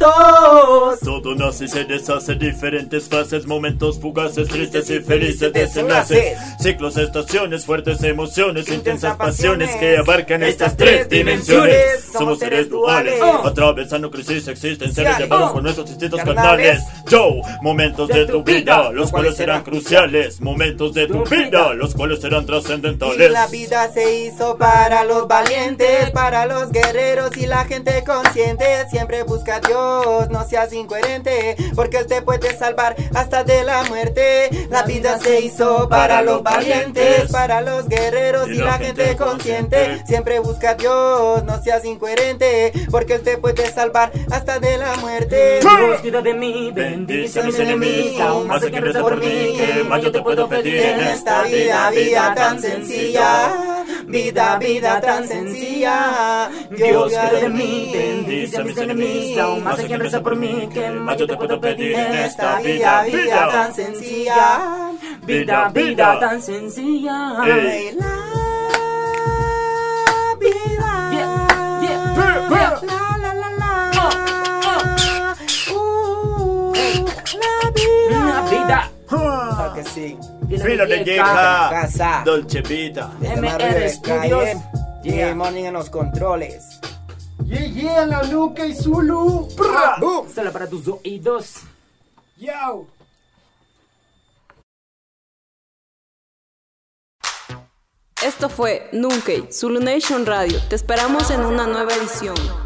cantos. Todo nace y se deshace, diferentes fases, momentos fugaces, tristes y felices desenlaces, ciclos, estaciones, fuertes emociones, intensas pasiones que abarcan estas tres dimensiones. Somos seres duales, atravesando crisis existen seres llevados por nuestros instintos carnales. Momentos de tu vida, los cuales serán cruciales, momentos de tu vida, los cuales serán trascendentales. Y la vida se hizo para los valientes, para los guerreros y la gente consciente. Siempre busca a Dios, no seas incoherente, porque Él te puede salvar hasta de la muerte. La vida se hizo para los valientes, para los guerreros y la gente consciente. Siempre busca a Dios, no seas incoherente, porque Él te puede salvar hasta de la muerte. Dios cuida de mí, bendice a mis enemigos, aún más a quien reza por mí. ¿Qué más yo te puedo pedir en esta vida, vida tan sencilla? Vida, vida tan sencilla. Dios cuida de mí, bendice a mis enemigos, aún más a quien reza por mí. ¿Qué más yo te puedo pedir en esta vida, vida tan sencilla? Vida, vida tan sencilla. Hey, la vida. La, la, la, la. La vida. Vida. Que sí. Filo de vieja, casa, Dolce Vita, MR Studios, Morning en los controles. Yeah, la nuca y Zulu. Solo para tus oídos. Yo. Esto fue Nunkey, Zulu Nation Radio. Te esperamos en una nueva edición.